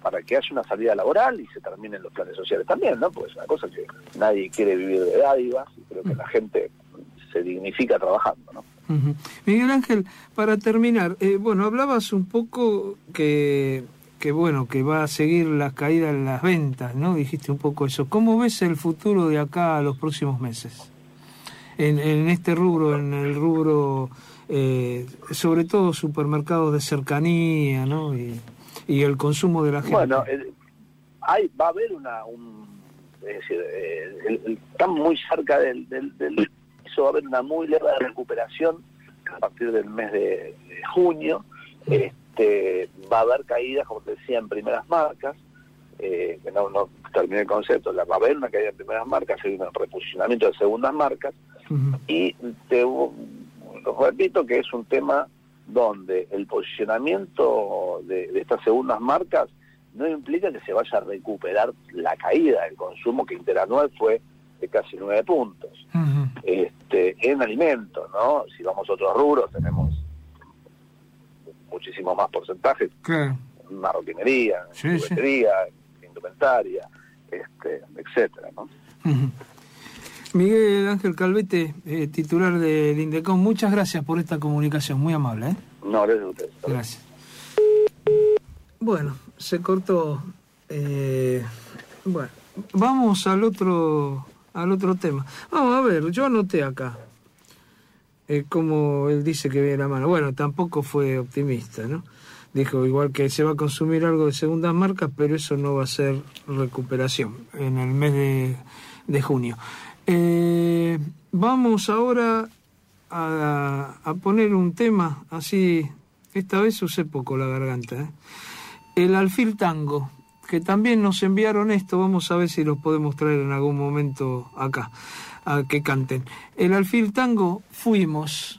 para que haya una salida laboral y se terminen los planes sociales también, ¿no? Porque es una cosa que nadie quiere vivir de dádivas y creo que la gente se dignifica trabajando, ¿no? Uh-huh. Miguel Ángel, para terminar, eh, bueno, hablabas un poco que, que, bueno, que va a seguir la caída en las ventas, ¿no? Dijiste un poco eso. ¿Cómo ves el futuro de acá a los próximos meses? En, en este rubro, en el rubro, eh, sobre todo supermercados de cercanía, ¿no? Y, y el consumo de la gente. Bueno, eh, hay, va a haber una... Un, es decir, eh, el, el, están muy cerca del... del, del eso va a haber una muy leve recuperación a partir del mes de, de junio. Este, va a haber caídas, como te decía, en primeras marcas, eh, que no, no terminé el concepto, la, va a haber una caída en primeras marcas, hay un reposicionamiento de segundas marcas, uh-huh. y te lo repito que es un tema donde el posicionamiento de, de estas segundas marcas no implica que se vaya a recuperar la caída del consumo, que interanual fue de casi nueve puntos. Uh-huh. Este, en alimentos, ¿no? Si vamos a otros rubros, tenemos muchísimos más porcentajes. ¿Qué? En marroquinería, sí, en juguetería, sí. en indumentaria, este, etcétera, ¿no? Uh-huh. Miguel Ángel Calvete, eh, titular del INDECOM, muchas gracias por esta comunicación, muy amable, ¿eh? No, gracias a ustedes. Gracias. Bueno, se cortó. Eh, bueno, vamos al otro... al otro tema. Vamos a ver, yo anoté acá, eh, como él dice que viene la mano. Bueno, tampoco fue optimista, ¿no? Dijo igual que se va a consumir algo de segundas marcas, pero eso no va a ser recuperación en el mes de, de junio. Eh, vamos ahora a, a poner un tema, así, esta vez usé poco la garganta, ¿eh? El alfil tango, que también nos enviaron esto, vamos a ver si los podemos traer en algún momento acá, a que canten. El alfil tango, Fuimos.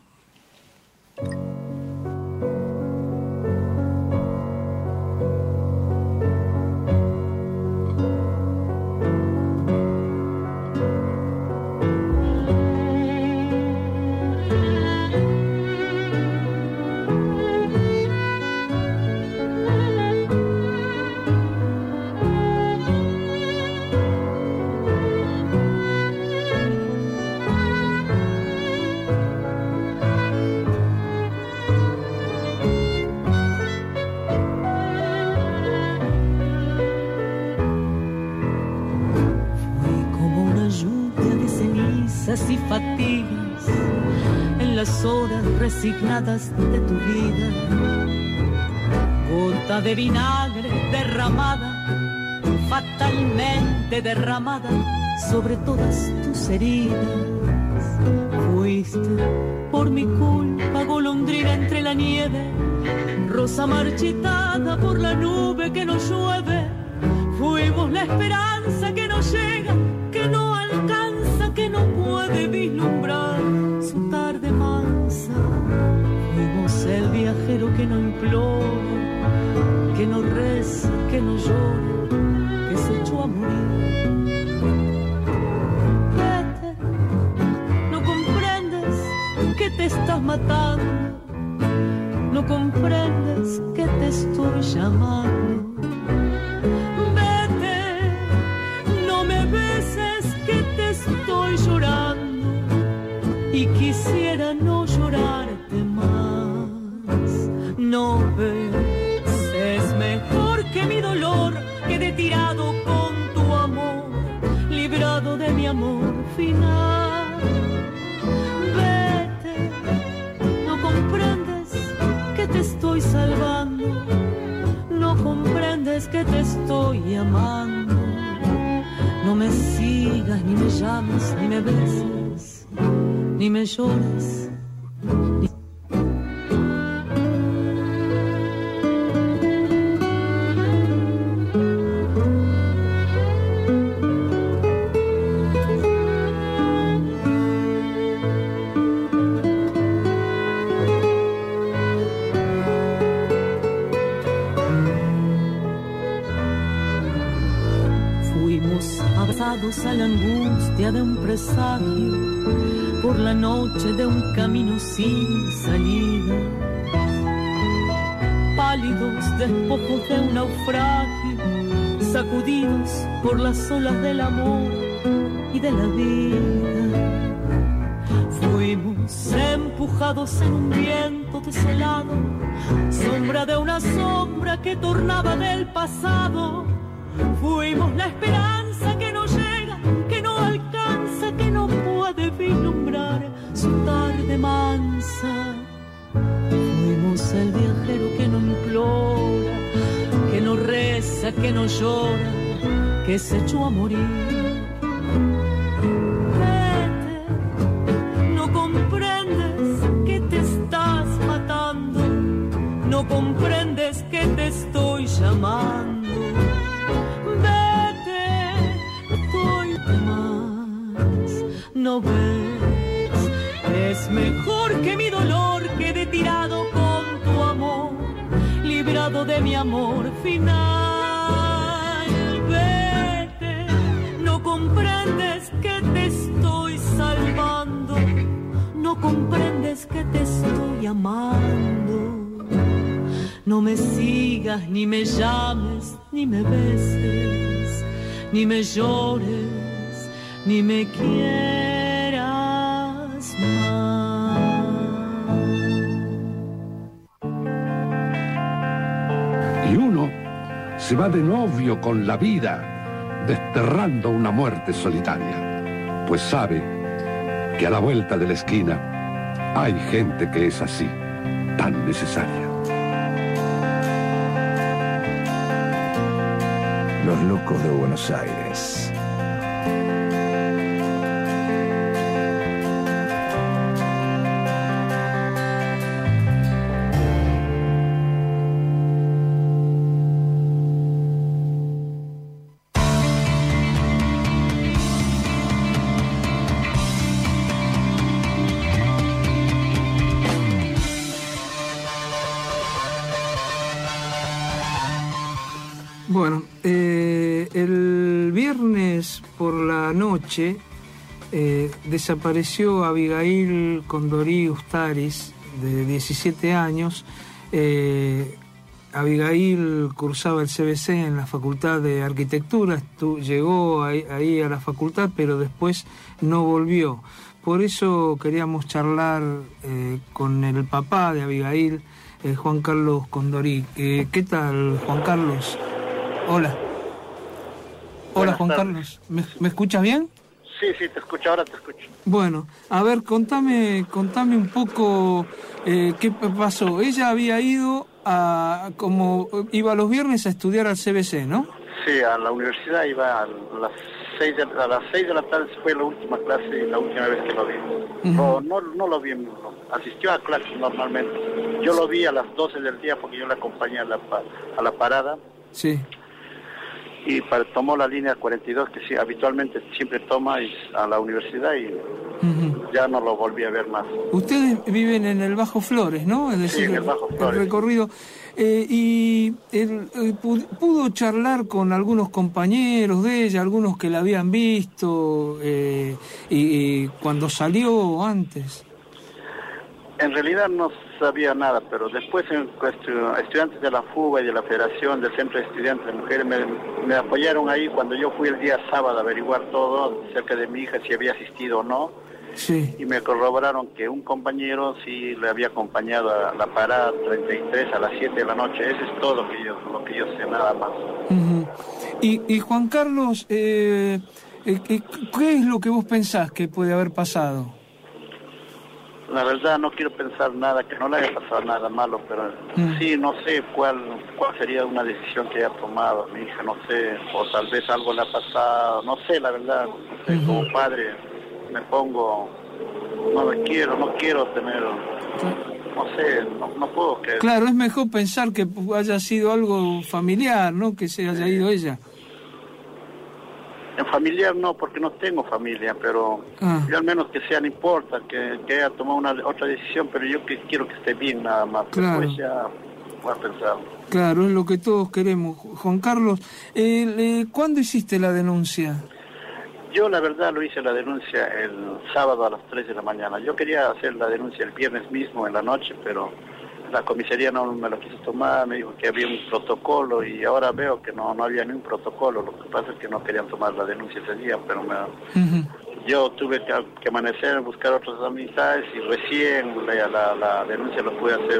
Y fatigas en las horas resignadas de tu vida, gota de vinagre derramada, fatalmente derramada sobre todas tus heridas. Fuiste por mi culpa golondrina entre la nieve, rosa marchitada por la nube que no llueve. Fuimos la esperanza que no llega, que no alcanza, que no puede vislumbrar su tarde mansa. Fuimos el viajero que no implora, que no reza, que no llora, que se echó a morir. Vete, no comprendes que te estás matando, no comprendes que te estoy llamando. Estoy llorando y quisiera no llorarte más. No ves, es mejor que mi dolor quede tirado con tu amor, librado de mi amor final. Vete, no comprendes que te estoy salvando, no comprendes que te estoy amando. No me sigas, ni me llames, ni me beses, ni me llores. Ni... A la angustia de un presagio, por la noche de un camino sin salida, pálidos despojos de un naufragio, sacudidos por las olas del amor y de la vida. Fuimos empujados en un viento desolado, sombra de una sombra que tornaba del pasado. Fuimos la esperanza que no llega, que no alcanza, que no puede vislumbrar su tarde mansa. Fuimos el viajero que no implora, que no reza, que no llora, que se echó a morir. No comprendes que te estoy llamando. Vete, doy más. No ves, es mejor que mi dolor quede tirado con tu amor, librado de mi amor final. Vete, no comprendes que te estoy salvando. No comprendes que te estoy amando. No me sigas, ni me llames, ni me beses, ni me llores, ni me quieras más. Y uno se va de novio con la vida, desterrando una muerte solitaria, pues sabe que a la vuelta de la esquina hay gente que es así, tan necesaria. Los locos de Buenos Aires. Bueno, eh, el viernes por la noche eh, desapareció Abigail Condorí Ustaris, de diecisiete años. Eh, Abigail cursaba el C B C en la Facultad de Arquitectura, Estu- llegó ahí, ahí a la facultad, pero después no volvió. Por eso queríamos charlar eh, con el papá de Abigail, eh, Juan Carlos Condorí. Eh, ¿Qué tal, Juan Carlos? Hola. Hola, Buenas Juan tardes. Carlos. ¿Me, ¿Me escuchas bien? Sí, sí, te escucho, ahora te escucho. Bueno, a ver, contame, contame un poco eh, qué pasó. Ella había ido a, como iba los viernes a estudiar al C B C, ¿no? Sí, a la universidad iba a las seis de, a las seis de la tarde, fue la última clase, la última vez que lo vi. Uh-huh. no, no, no lo vi, no. Asistió a clases normalmente. Yo lo vi a las doce del día porque yo le acompañé a la, a la parada. Sí. Y para, tomó la línea cuarenta y dos, que sí, habitualmente siempre toma y, a la universidad, y uh-huh. ya no lo volví a ver más. Ustedes viven en el Bajo Flores, ¿no? Es decir, sí, en el Bajo Flores. El recorrido. Eh, y él, eh, pudo charlar con algunos compañeros de ella, algunos que la habían visto, eh, y, y cuando salió antes. En realidad no sabía nada, pero después en cuestión, estudiantes de la FUBA y de la Federación del Centro de Estudiantes de Mujeres me, me apoyaron ahí cuando yo fui el día sábado a averiguar todo acerca de mi hija, si había asistido o no. Sí. Y me corroboraron que un compañero sí le había acompañado a la parada treinta y tres a las siete de la noche. Eso es todo lo que yo, lo que yo sé, nada más. Uh-huh. y, y Juan Carlos, eh, eh, ¿qué es lo que vos pensás que puede haber pasado? La verdad no quiero pensar nada, que no le haya pasado nada malo, pero mm. sí, no sé cuál cuál sería una decisión que haya tomado mi hija, no sé, o tal vez algo le ha pasado, no sé, la verdad, no sé, uh-huh. como padre me pongo, no me quiero, no quiero tener, no sé, no, no puedo creer. Claro, es mejor pensar que haya sido algo familiar, ¿no? Que se haya ido ella. En familiar no, porque no tengo familia, pero ah. yo al menos que sea, no importa, que, que haya tomado una otra decisión, pero yo que quiero que esté bien nada más. Claro. Después ya voy a pensar. Claro, es lo que todos queremos. Juan Carlos, eh, eh, ¿cuándo hiciste la denuncia? Yo la verdad lo hice la denuncia el sábado a las tres de la mañana. Yo quería hacer la denuncia el viernes mismo en la noche, pero la comisaría no me lo quiso tomar, me dijo que había un protocolo y ahora veo que no, no había ni un protocolo. Lo que pasa es que no querían tomar la denuncia ese día, pero me, uh-huh. yo tuve que, que amanecer, buscar otras amistades y recién la, la, la denuncia lo pude hacer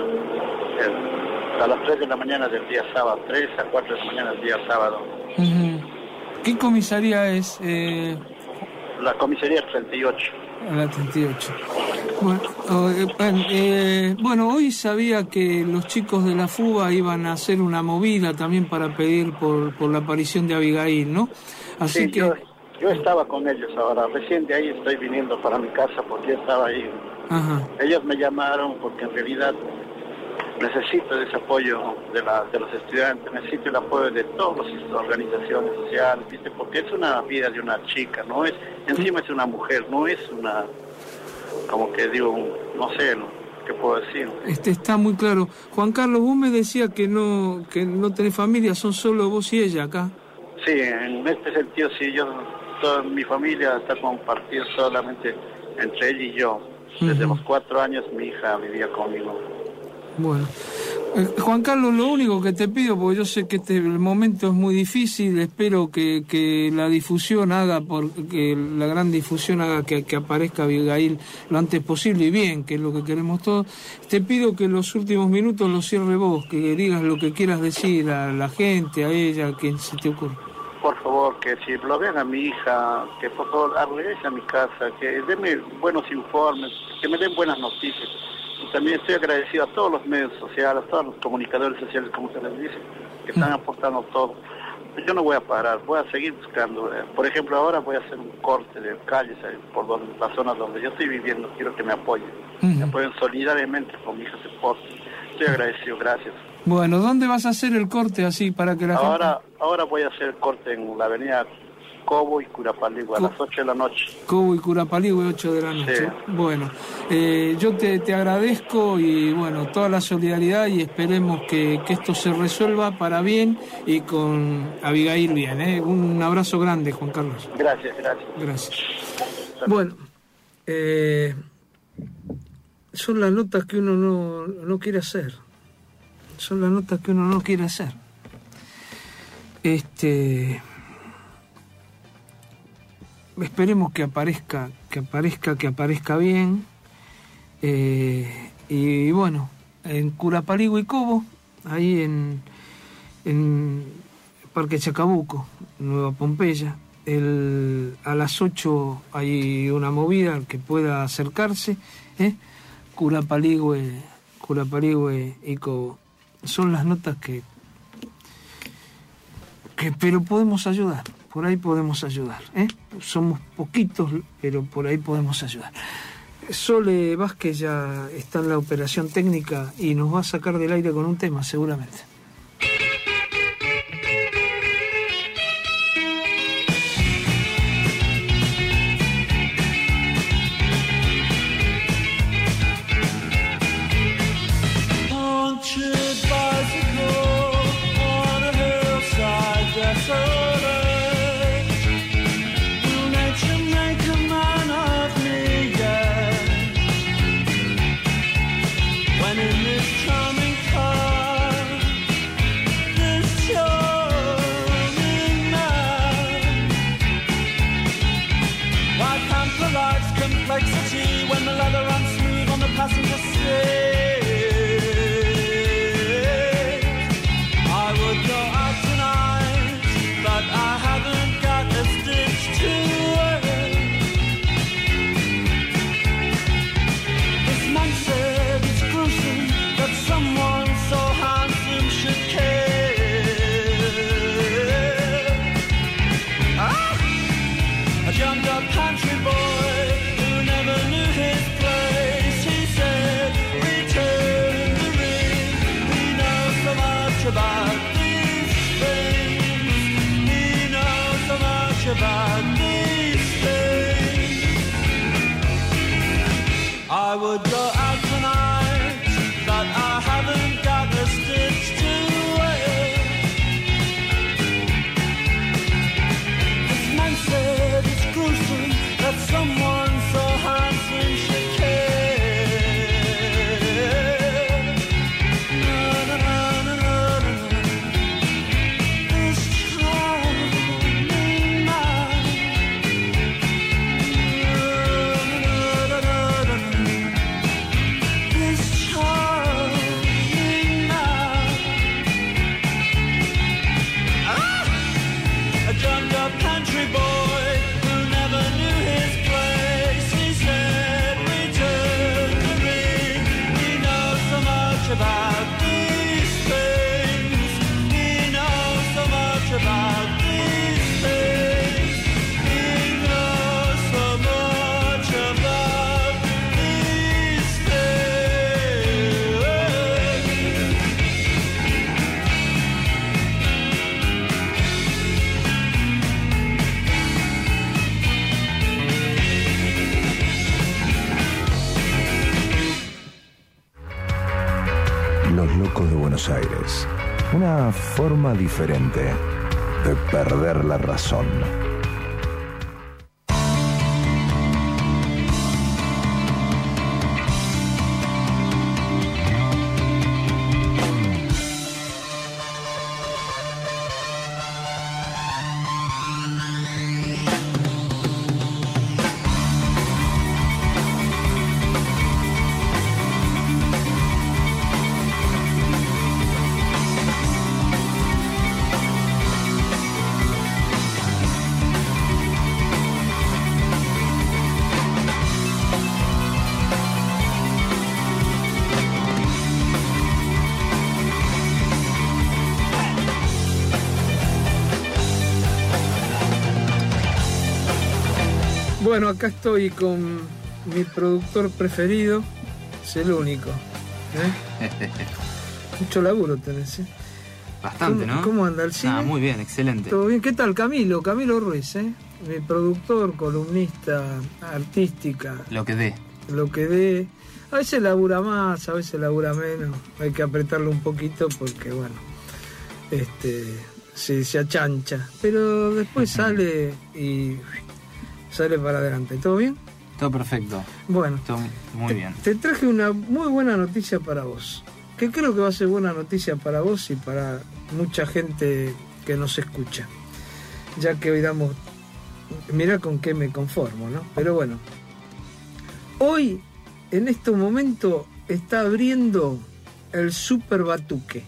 el, a las tres de la mañana del día sábado, tres a cuatro de la mañana del día sábado. Uh-huh. ¿Qué comisaría es? Eh... La comisaría treinta y ocho. La treinta y ocho. Bueno, eh, eh, bueno, hoy sabía que los chicos de la FUBA iban a hacer una movida también para pedir por, por la aparición de Abigail, ¿no? Así sí, que... yo, yo estaba con ellos ahora, recién de ahí estoy viniendo para mi casa porque yo estaba ahí. Ajá. Ellos me llamaron porque en realidad necesito ese apoyo de, la, de los estudiantes, necesito el apoyo de todas las organizaciones sociales, ¿viste? Porque es una vida de una chica, no es, encima es una mujer, no es una, como que digo, no sé, ¿qué puedo decir? Este está muy claro. Juan Carlos, vos me decías que no, que no tenés familia, son solo vos y ella acá. Sí, en este sentido sí, yo, toda mi familia está compartida solamente entre ella y yo. Desde uh-huh. los cuatro años mi hija vivía conmigo. Bueno, eh, Juan Carlos, lo único que te pido, porque yo sé que este, el momento es muy difícil, espero que, que la difusión haga, por, que la gran difusión haga que, que aparezca Abigail lo antes posible y bien, que es lo que queremos todos. Te pido que los últimos minutos los cierre vos, que digas lo que quieras decir a la gente, a ella, a quien se te ocurra. Por favor, que si lo vean a mi hija, que por favor regrese a mi casa, que denme buenos informes, que me den buenas noticias. Y también estoy agradecido a todos los medios sociales, a todos los comunicadores sociales, como se les dice, que están aportando todo. Yo no voy a parar, voy a seguir buscando. Por ejemplo, ahora voy a hacer un corte de calles por donde, las zonas donde yo estoy viviendo. Quiero que me apoyen, uh-huh. me apoyen solidariamente con mi hija Seporte. Estoy agradecido, gracias. Bueno, ¿dónde vas a hacer el corte así para que la ahora, gente... Ahora voy a hacer el corte en la avenida Cobo y Curapaligüe, a las ocho de la noche. Cobo y Curapaligüe, ocho de la noche. Sí. Bueno, eh, yo te, te agradezco y bueno, toda la solidaridad y esperemos que, que esto se resuelva para bien y con Abigail bien. ¿eh? Un abrazo grande, Juan Carlos. Gracias, gracias. Gracias. Bueno, eh, son las notas que uno no, no quiere hacer. Son las notas que uno no quiere hacer. Este... Esperemos que aparezca, que aparezca, que aparezca bien. Eh, y bueno, en Curapaligüe y Cobo, ahí en, en Parque Chacabuco, Nueva Pompeya, el, a las ocho hay una movida al que pueda acercarse. ¿eh? Curapaligüe, Curapaligüe y Cobo. Son las notas que, que pero podemos ayudar. Por ahí podemos ayudar, ¿eh? Somos poquitos, pero por ahí podemos ayudar. Sole Vázquez ya está en la operación técnica y nos va a sacar del aire con un tema, seguramente. I would go out tonight, but I haven't got a stitch to wear. This man said it's gruesome that some kioscos de Buenos Aires. Una forma diferente de perder la razón. Bueno, acá estoy con mi productor preferido, es el único. ¿eh? Mucho laburo tenés, ¿eh? Bastante, ¿Cómo, ¿no? ¿Cómo anda el cine? Ah, muy bien, excelente. ¿Todo bien? ¿Qué tal, Camilo? Camilo Ruiz, ¿eh? Mi productor, columnista, artística. Lo que dé. Lo que dé. A veces labura más, a veces labura menos. Hay que apretarlo un poquito porque, bueno, este, se, se achancha. Pero después sale y sale para adelante. ¿Todo bien? Todo perfecto. Bueno. Todo muy te, bien. Te traje una muy buena noticia para vos. Que creo que va a ser buena noticia para vos y para mucha gente que nos escucha. Ya que hoy damos... Mirá con qué me conformo, ¿no? Pero bueno. Hoy, en este momento, está abriendo el Super Batuque.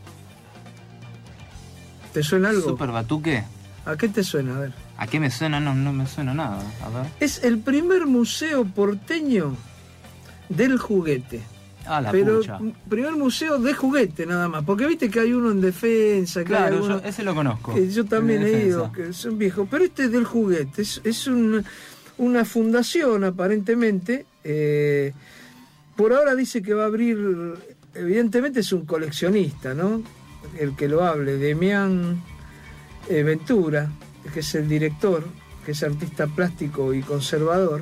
¿Te suena algo? ¿Super Batuque? ¿A qué te suena? A ver. ¿A qué me suena? No, no me suena nada. A ver. Es el primer museo porteño del juguete. Ah, la Pero pucha. primer museo de juguete nada más. Porque viste que hay uno en Defensa. Que hay Claro, alguno, yo ese lo conozco. que yo también El de he ido, Defensa. que son viejos. Pero este es del juguete. Es, es un, una fundación, aparentemente. Eh, por ahora dice que va a abrir... Evidentemente es un coleccionista, ¿no? El que lo hable. Demián eh, Ventura, que es el director, que es artista plástico y conservador.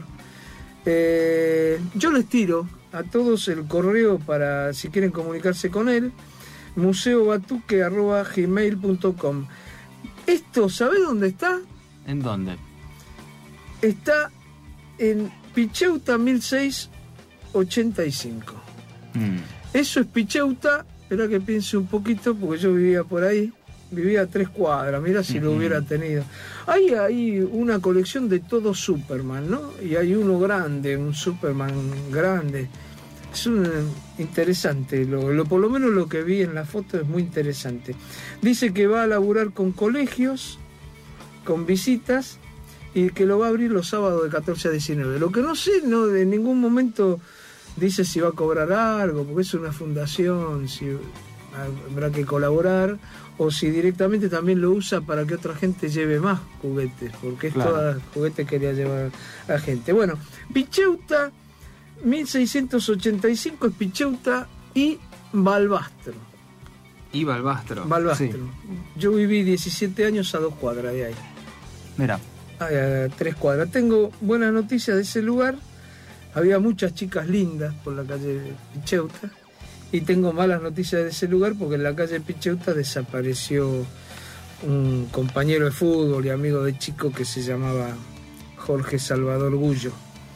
Eh, yo les tiro a todos el correo para si quieren comunicarse con él, museo batuque arroba gmail punto com. Esto, ¿sabés dónde está? ¿En dónde? Está en Picheuta mil seiscientos ochenta y cinco. Mm. Eso es Picheuta, espera que piense un poquito porque yo vivía por ahí. Vivía a tres cuadras, mira si lo hubiera tenido. Hay ahí una colección de todo Superman, ¿no? Y hay uno grande, un Superman grande. Es un, interesante, lo, lo, por lo menos lo que vi en la foto es muy interesante. Dice que va a laburar con colegios, con visitas, y que lo va a abrir los sábados de catorce a diecinueve. Lo que no sé, no en ningún momento dice si va a cobrar algo, porque es una fundación, si habrá que colaborar, o si directamente también lo usa para que otra gente lleve más juguetes, porque es Claro. toda juguetes que quería llevar a gente. Bueno, Picheuta mil seiscientos ochenta y cinco es Picheuta y Balbastro. Y Balbastro. Balbastro. Sí. Yo viví diecisiete años a dos cuadras de ahí. Mira. A, a tres cuadras. Tengo buenas noticias de ese lugar. Había muchas chicas lindas por la calle Picheuta. Y tengo malas noticias de ese lugar porque en la calle Picheuta desapareció un compañero de fútbol y amigo de chico que se llamaba Jorge Salvador Gullo.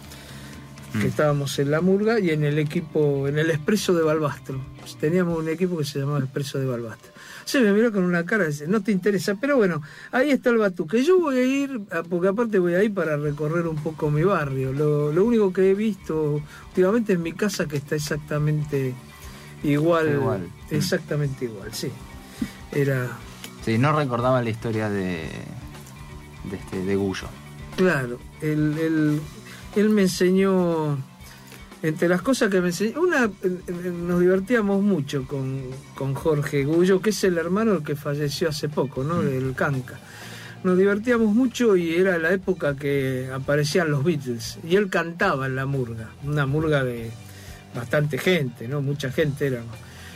Mm. Que estábamos en la Murga y en el equipo, en el Expreso de Balbastro. Teníamos un equipo que se llamaba Expreso de Balbastro. Se me miró con una cara de no te interesa, pero bueno, ahí está el batuque. Yo voy a ir, porque aparte voy a ir para recorrer un poco mi barrio. Lo, lo único que he visto últimamente es mi casa, que está exactamente igual. Igual. Exactamente igual, sí. Era... Sí, no recordaba la historia de, de, este, de Gullo. Claro, él, él, él me enseñó... Entre las cosas que me enseñó, una, nos divertíamos mucho con, con Jorge Gullo, que es el hermano que falleció hace poco, ¿no? Del Canca. Nos divertíamos mucho y era la época que aparecían los Beatles. Y él cantaba en la murga, una murga de bastante gente, ¿no? Mucha gente éramos.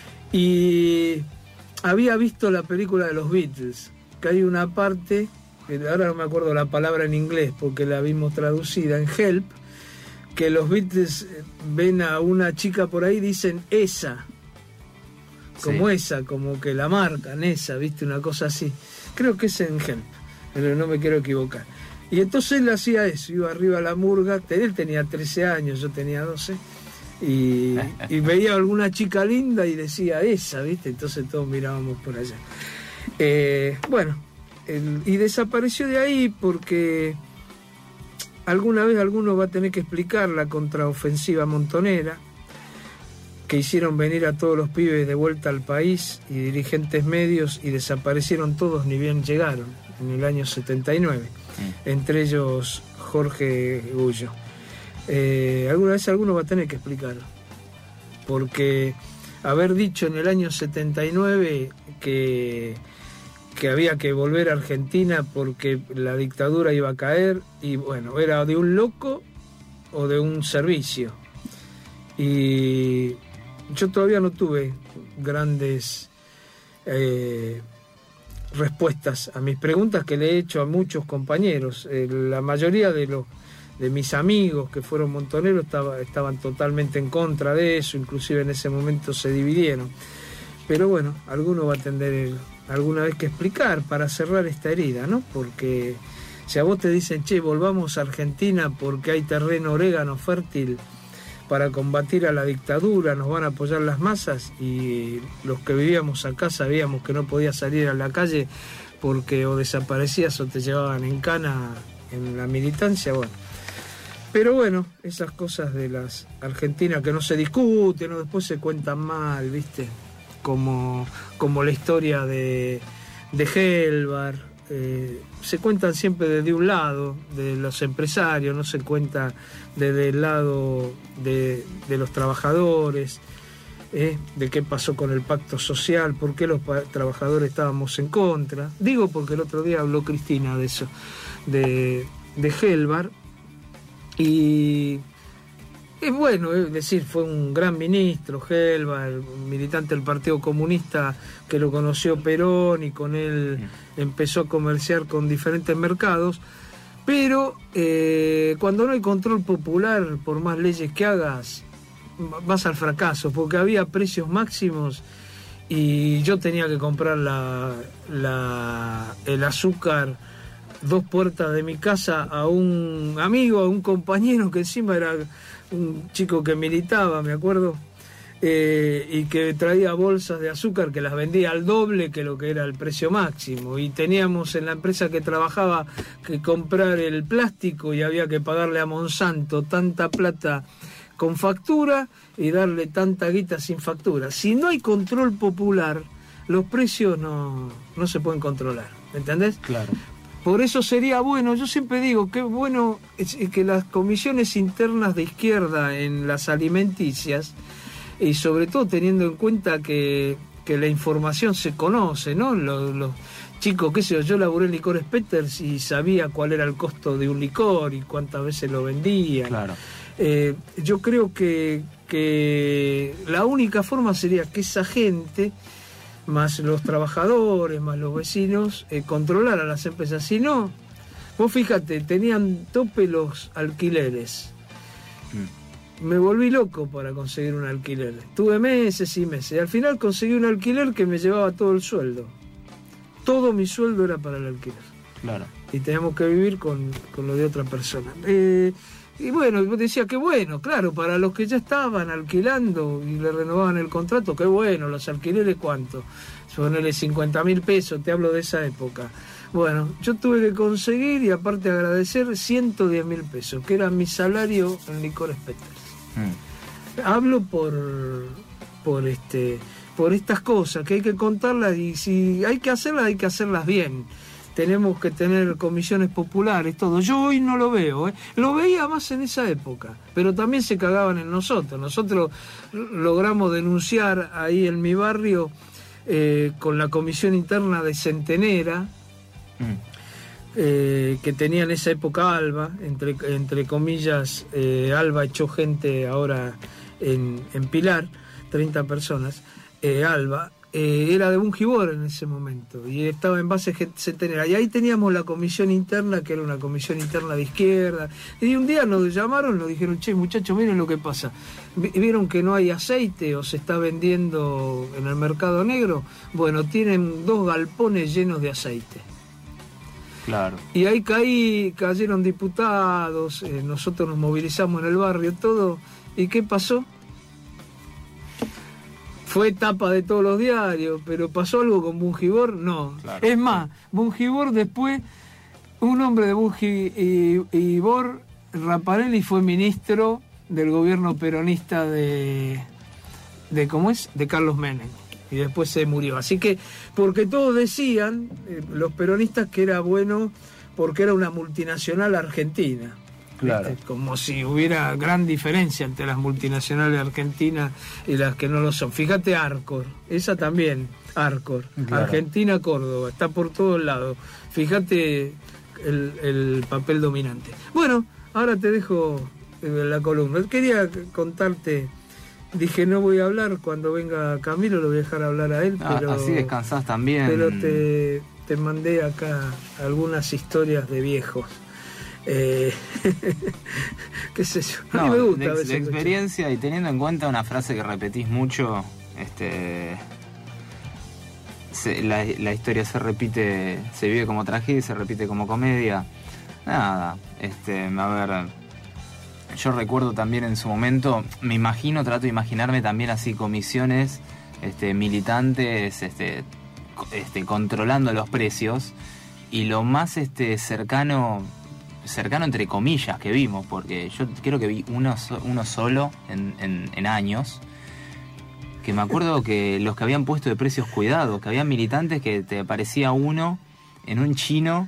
Y había visto la película de los Beatles, que hay una parte, que ahora no me acuerdo la palabra en inglés porque la vimos traducida en Help, que los Beatles ven a una chica por ahí y dicen esa. como Sí. esa, como que la marcan, esa, ¿viste? Una cosa así. Creo que es en Help, pero no me quiero equivocar. Y entonces él hacía eso, iba arriba a la murga, él tenía trece años, yo tenía doce, y, y veía a alguna chica linda y decía esa, ¿viste? Entonces todos mirábamos por allá. Eh, bueno, el, y desapareció de ahí porque alguna vez alguno va a tener que explicar la contraofensiva montonera, que hicieron venir a todos los pibes de vuelta al país y dirigentes medios, y desaparecieron todos ni bien llegaron, en el año setenta y nueve. Entre ellos Jorge Gullo. Eh, alguna vez alguno va a tener que explicarlo, porque haber dicho en el año setenta y nueve que, que había que volver a Argentina porque la dictadura iba a caer, y bueno, era de un loco o de un servicio. Y yo todavía no tuve grandes eh, respuestas a mis preguntas que le he hecho a muchos compañeros. Eh, la mayoría de los de mis amigos que fueron montoneros estaba, estaban totalmente en contra de eso, inclusive en ese momento se dividieron. Pero bueno, alguno va a tener alguna vez que explicar para cerrar esta herida, ¿no? Porque si a vos te dicen, che, volvamos a Argentina porque hay terreno orégano fértil para combatir a la dictadura, nos van a apoyar las masas, y los que vivíamos acá sabíamos que no podías salir a la calle porque o desaparecías o te llevaban en cana en la militancia, bueno. Pero bueno, esas cosas de las Argentinas que no se discuten o después se cuentan mal, ¿viste? Como, como la historia de, de Helbar. Eh, se cuentan siempre desde un lado, de los empresarios, no se cuenta desde el lado de, de los trabajadores, eh, de qué pasó con el pacto social, por qué los trabajadores estábamos en contra. Digo porque el otro día habló Cristina de eso, de, de Helbar, y es bueno, es decir, fue un gran ministro, Helbar, militante del Partido Comunista que lo conoció Perón y con él empezó a comerciar con diferentes mercados, pero eh, cuando no hay control popular, por más leyes que hagas, vas al fracaso, porque había precios máximos y yo tenía que comprar la, la, el azúcar dos puertas de mi casa a un amigo, a un compañero que encima era un chico que militaba, me acuerdo, eh, y que traía bolsas de azúcar que las vendía al doble que lo que era el precio máximo, y teníamos en la empresa que trabajaba que comprar el plástico y había que pagarle a Monsanto tanta plata con factura y darle tanta guita sin factura. Si no hay control popular, los precios no, no se pueden controlar, ¿entendés? Claro. Por eso sería bueno, yo siempre digo que bueno es que las comisiones internas de izquierda en las alimenticias, y sobre todo teniendo en cuenta que, que la información se conoce, ¿no? Los, los chicos, qué sé yo, yo laburé en Licores Peters y sabía cuál era el costo de un licor y cuántas veces lo vendían. Claro. Eh, yo creo que, que la única forma sería que esa gente, más los trabajadores, más los vecinos, eh, controlar a las empresas. Si no, vos fíjate, tenían tope los alquileres. Mm. Me volví loco para conseguir un alquiler. Tuve meses y meses. Al final conseguí un alquiler que me llevaba todo el sueldo. Todo mi sueldo era para el alquiler. Claro. Y teníamos que vivir con, con lo de otra persona. Eh, y bueno, decía que bueno, claro, para los que ya estaban alquilando y le renovaban el contrato, qué bueno, los alquileres cuánto, ponerle cincuenta mil pesos, te hablo de esa época. Bueno, yo tuve que conseguir y aparte agradecer ciento diez mil pesos, que era mi salario en Licores Peters. Mm. Hablo por, por, este, por estas cosas, que hay que contarlas y si hay que hacerlas, hay que hacerlas bien. Tenemos que tener comisiones populares, todo. Yo hoy no lo veo, ¿eh? Lo veía más en esa época, pero también se cagaban en nosotros. Nosotros logramos denunciar ahí en mi barrio eh, con la comisión interna de Centenera, mm. eh, que tenía en esa época Alba, entre, entre comillas, eh, Alba echó gente ahora en, en Pilar, treinta personas, eh, Alba. eh, era de Bungibor en ese momento y estaba en base centenaria. Y ahí teníamos la comisión interna, que era una comisión interna de izquierda. Y un día nos llamaron, nos dijeron, che, muchachos, miren lo que pasa. ¿Vieron que no hay aceite o se está vendiendo en el mercado negro? Bueno, tienen dos galpones llenos de aceite. Claro. Y ahí caí, cayeron diputados, eh, nosotros nos movilizamos en el barrio, todo. ¿Y qué pasó? Fue tapa de todos los diarios, pero ¿pasó algo con Bungibor? No. Claro, es más, sí. Bungibor después, un hombre de Bungibor, Raparelli, fue ministro del gobierno peronista de, de ¿cómo es? De Carlos Menem. Y después se murió. Así que, porque todos decían, eh, los peronistas, que era bueno porque era una multinacional argentina. Claro. ¿Viste? Como si hubiera gran diferencia entre las multinacionales argentinas y las que no lo son. Fíjate Arcor, esa también, Arcor, claro. Argentina, Córdoba, está por todos lados. Fíjate el, el papel dominante. Bueno, ahora te dejo la columna. Quería contarte, dije no voy a hablar, cuando venga Camilo lo voy a dejar hablar a él, ah, pero así descansás también. Pero te, te mandé acá algunas historias de viejos. Eh, qué sé yo, a no, mí me gusta de, a veces de experiencia y teniendo en cuenta una frase que repetís mucho, este se, la, la historia se repite, se vive como tragedia y se repite como comedia. Nada, este, a ver, yo recuerdo también en su momento, me imagino, trato de imaginarme también así comisiones, este, militantes, este, este, controlando los precios, y lo más este cercano cercano entre comillas que vimos, porque yo creo que vi uno, uno solo en, en, en años, que me acuerdo que los que habían puesto de precios cuidados, que había militantes que te aparecía uno en un chino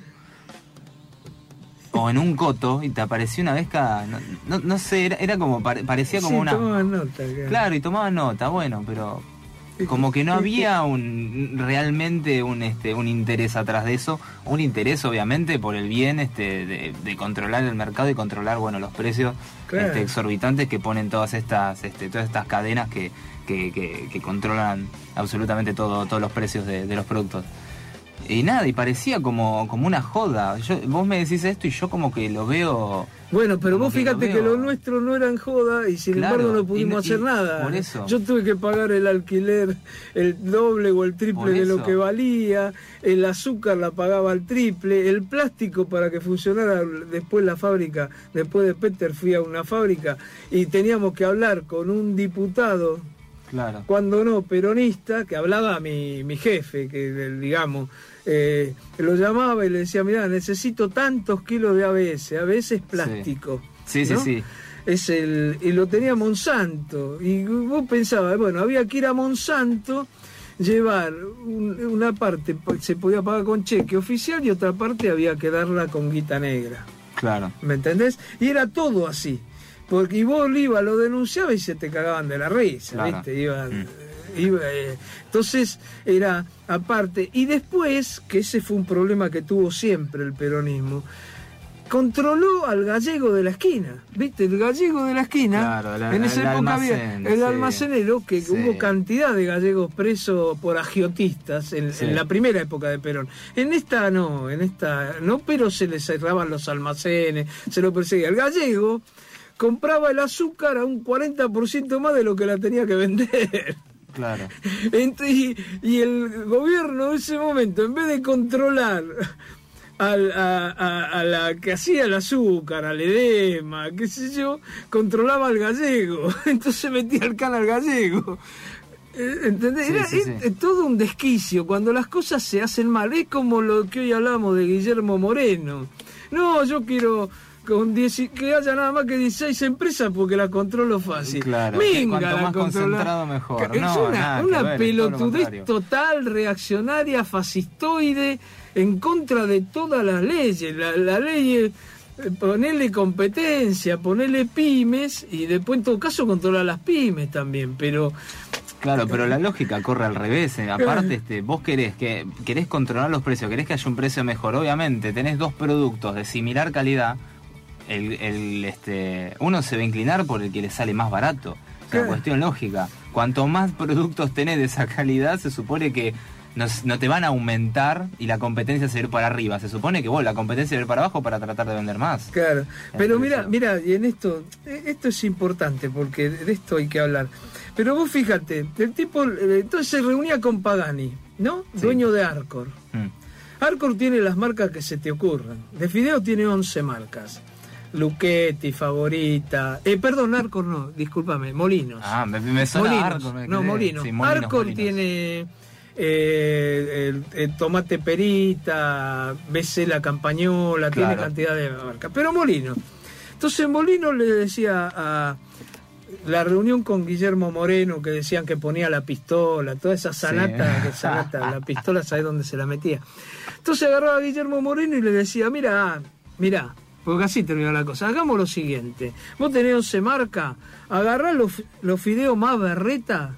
o en un coto y te aparecía una vez cada, no, no, no sé, era, era como, parecía como sí, una... tomaban nota. Claro. claro, y tomaban nota, bueno, pero... como que no había un realmente un este un interés atrás de eso, un interés obviamente por el bien este de, de controlar el mercado y controlar bueno los precios claro. este, exorbitantes que ponen todas estas este, todas estas cadenas que, que, que, que controlan absolutamente todo todos los precios de, de los productos. Y nada, y parecía como, como una joda. Yo, vos me decís esto y yo como que lo veo... Bueno, pero vos que fíjate lo que lo nuestro no eran joda y sin claro, embargo no pudimos y, hacer y nada. Por eso. Yo tuve que pagar el alquiler el doble o el triple de lo que valía, el azúcar la pagaba al triple, el plástico para que funcionara después la fábrica, después de Peter fui a una fábrica y teníamos que hablar con un diputado, claro. cuando no peronista, que hablaba mi, mi jefe, que digamos... Eh, lo llamaba y le decía, mirá, necesito tantos kilos de A B S, A B S es plástico. Sí, ¿no? sí, sí. Es el, y lo tenía Monsanto. Y vos pensabas, bueno, había que ir a Monsanto, llevar un, una parte, se podía pagar con cheque oficial y otra parte había que darla con guita negra. Claro. ¿Me entendés? Y era todo así. Porque y vos ibas, lo denunciabas y se te cagaban de la risa, claro. ¿viste? Iban... Mm. Iba, eh, entonces era aparte, y después, que ese fue un problema que tuvo siempre el peronismo, controló al gallego de la esquina, ¿viste? El gallego de la esquina, claro, la, en esa el época almacén, había el sí. almacenero, que sí. hubo cantidad de gallegos presos por agiotistas en, sí. en la primera época de Perón. En esta no, en esta no, pero se les cerraban los almacenes, se lo perseguía. El gallego compraba el azúcar a un cuarenta por ciento más de lo que la tenía que vender. Claro. Y, y el gobierno en ese momento, en vez de controlar al, a, a, a la que hacía el azúcar, al edema, qué sé yo, controlaba al gallego. Entonces metía el can al gallego. ¿Entendés? Sí, Era sí, es, sí. es todo un desquicio cuando las cosas se hacen mal. Es como lo que hoy hablamos de Guillermo Moreno. No, yo quiero... con diez, que haya nada más que dieciséis empresas porque la controlo fácil. Claro, Minga, cuanto la más controla... concentrado mejor. Es no, una, nada una que ver, pelotudez total, reaccionaria, fascistoide, en contra de todas las leyes. La, la ley es eh, ponerle competencia, ponerle pymes y después en todo caso controlar las pymes también, pero... Claro, pero la lógica corre al revés. eh. Aparte, este, vos querés que querés controlar los precios, querés que haya un precio mejor. Obviamente, tenés dos productos de similar calidad. El, el, este, uno se va a inclinar por el que le sale más barato. O sea, Claro. cuestión lógica. Cuanto más productos tenés de esa calidad, se supone que no, no te van a aumentar y la competencia se va a ir para arriba. Se supone que vos, la competencia va a ir para abajo para tratar de vender más. Claro, pero mira, mira, y en esto, esto es importante porque de esto hay que hablar. Pero vos fíjate, el tipo entonces se reunía con Pagani, ¿no? Sí. Dueño de Arcor. Mm. Arcor tiene las marcas que se te ocurran. De Fideo tiene once marcas. Luchetti, Favorita, eh, perdón, Arcor no, discúlpame, Molinos. Ah, me, me suena Molinos, Arcor. Me no, Molinos. Sí, Molinos. Arcor Molinos. Tiene eh, el, el tomate perita, B C la campañola, claro. Tiene cantidad de marcas. Pero Molinos. Entonces Molinos le decía a la reunión con Guillermo Moreno, que decían que ponía la pistola, toda esa sanata, sí. que sanata, la pistola, ¿sabés dónde se la metía? Entonces agarraba a Guillermo Moreno y le decía, mira, mira, porque así terminó la cosa, hagamos lo siguiente, vos tenés once marcas, agarrá los, los fideos más berreta,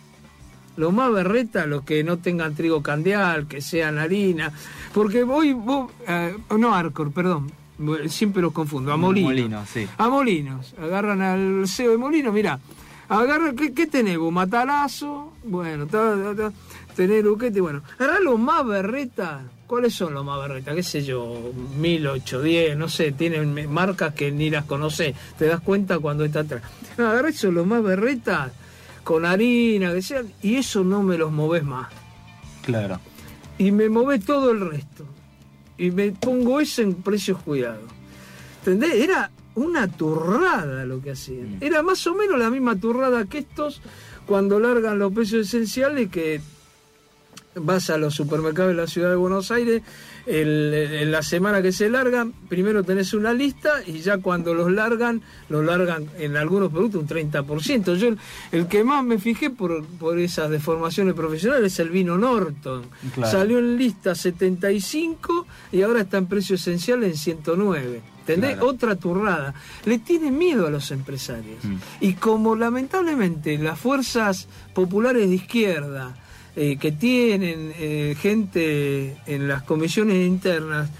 los más berreta, los que no tengan trigo candial, que sean harina, porque hoy vos, eh, no Arcor, perdón, siempre los confundo, a Molinos. Molinos, sí. A Molinos, agarran al C E O de Molinos, mirá, agarran, ¿qué, qué tenés vos? Matarazo, bueno, ta, ta, ta, tenés Luchetti, bueno, agarrá los más berreta. ¿Cuáles son los más berretas? ¿Qué sé yo? mil ochocientos diez, no sé, tienen marcas que ni las conocés. Te das cuenta cuando está atrás. No, agarrá eso, los más berretas, con harina, que sean, y eso no me los movés más. Claro. Y me movés todo el resto. Y me pongo eso en precios cuidados. ¿Entendés? Era una turrada lo que hacían. Mm. Era más o menos la misma turrada que estos cuando largan los precios esenciales que... Vas a los supermercados de la ciudad de Buenos Aires, el, en la semana que se largan, primero tenés una lista y ya cuando los largan, los largan en algunos productos un treinta por ciento. Yo el, el que más me fijé por, por esas deformaciones profesionales es el vino Norton. Claro. Salió en lista setenta y cinco y ahora está en precio esencial en ciento nueve. ¿Entendés? Claro. Otra turrada. Le tienen miedo a los empresarios. Mm. Y como lamentablemente las fuerzas populares de izquierda Eh, que tienen eh, gente en las comisiones internas,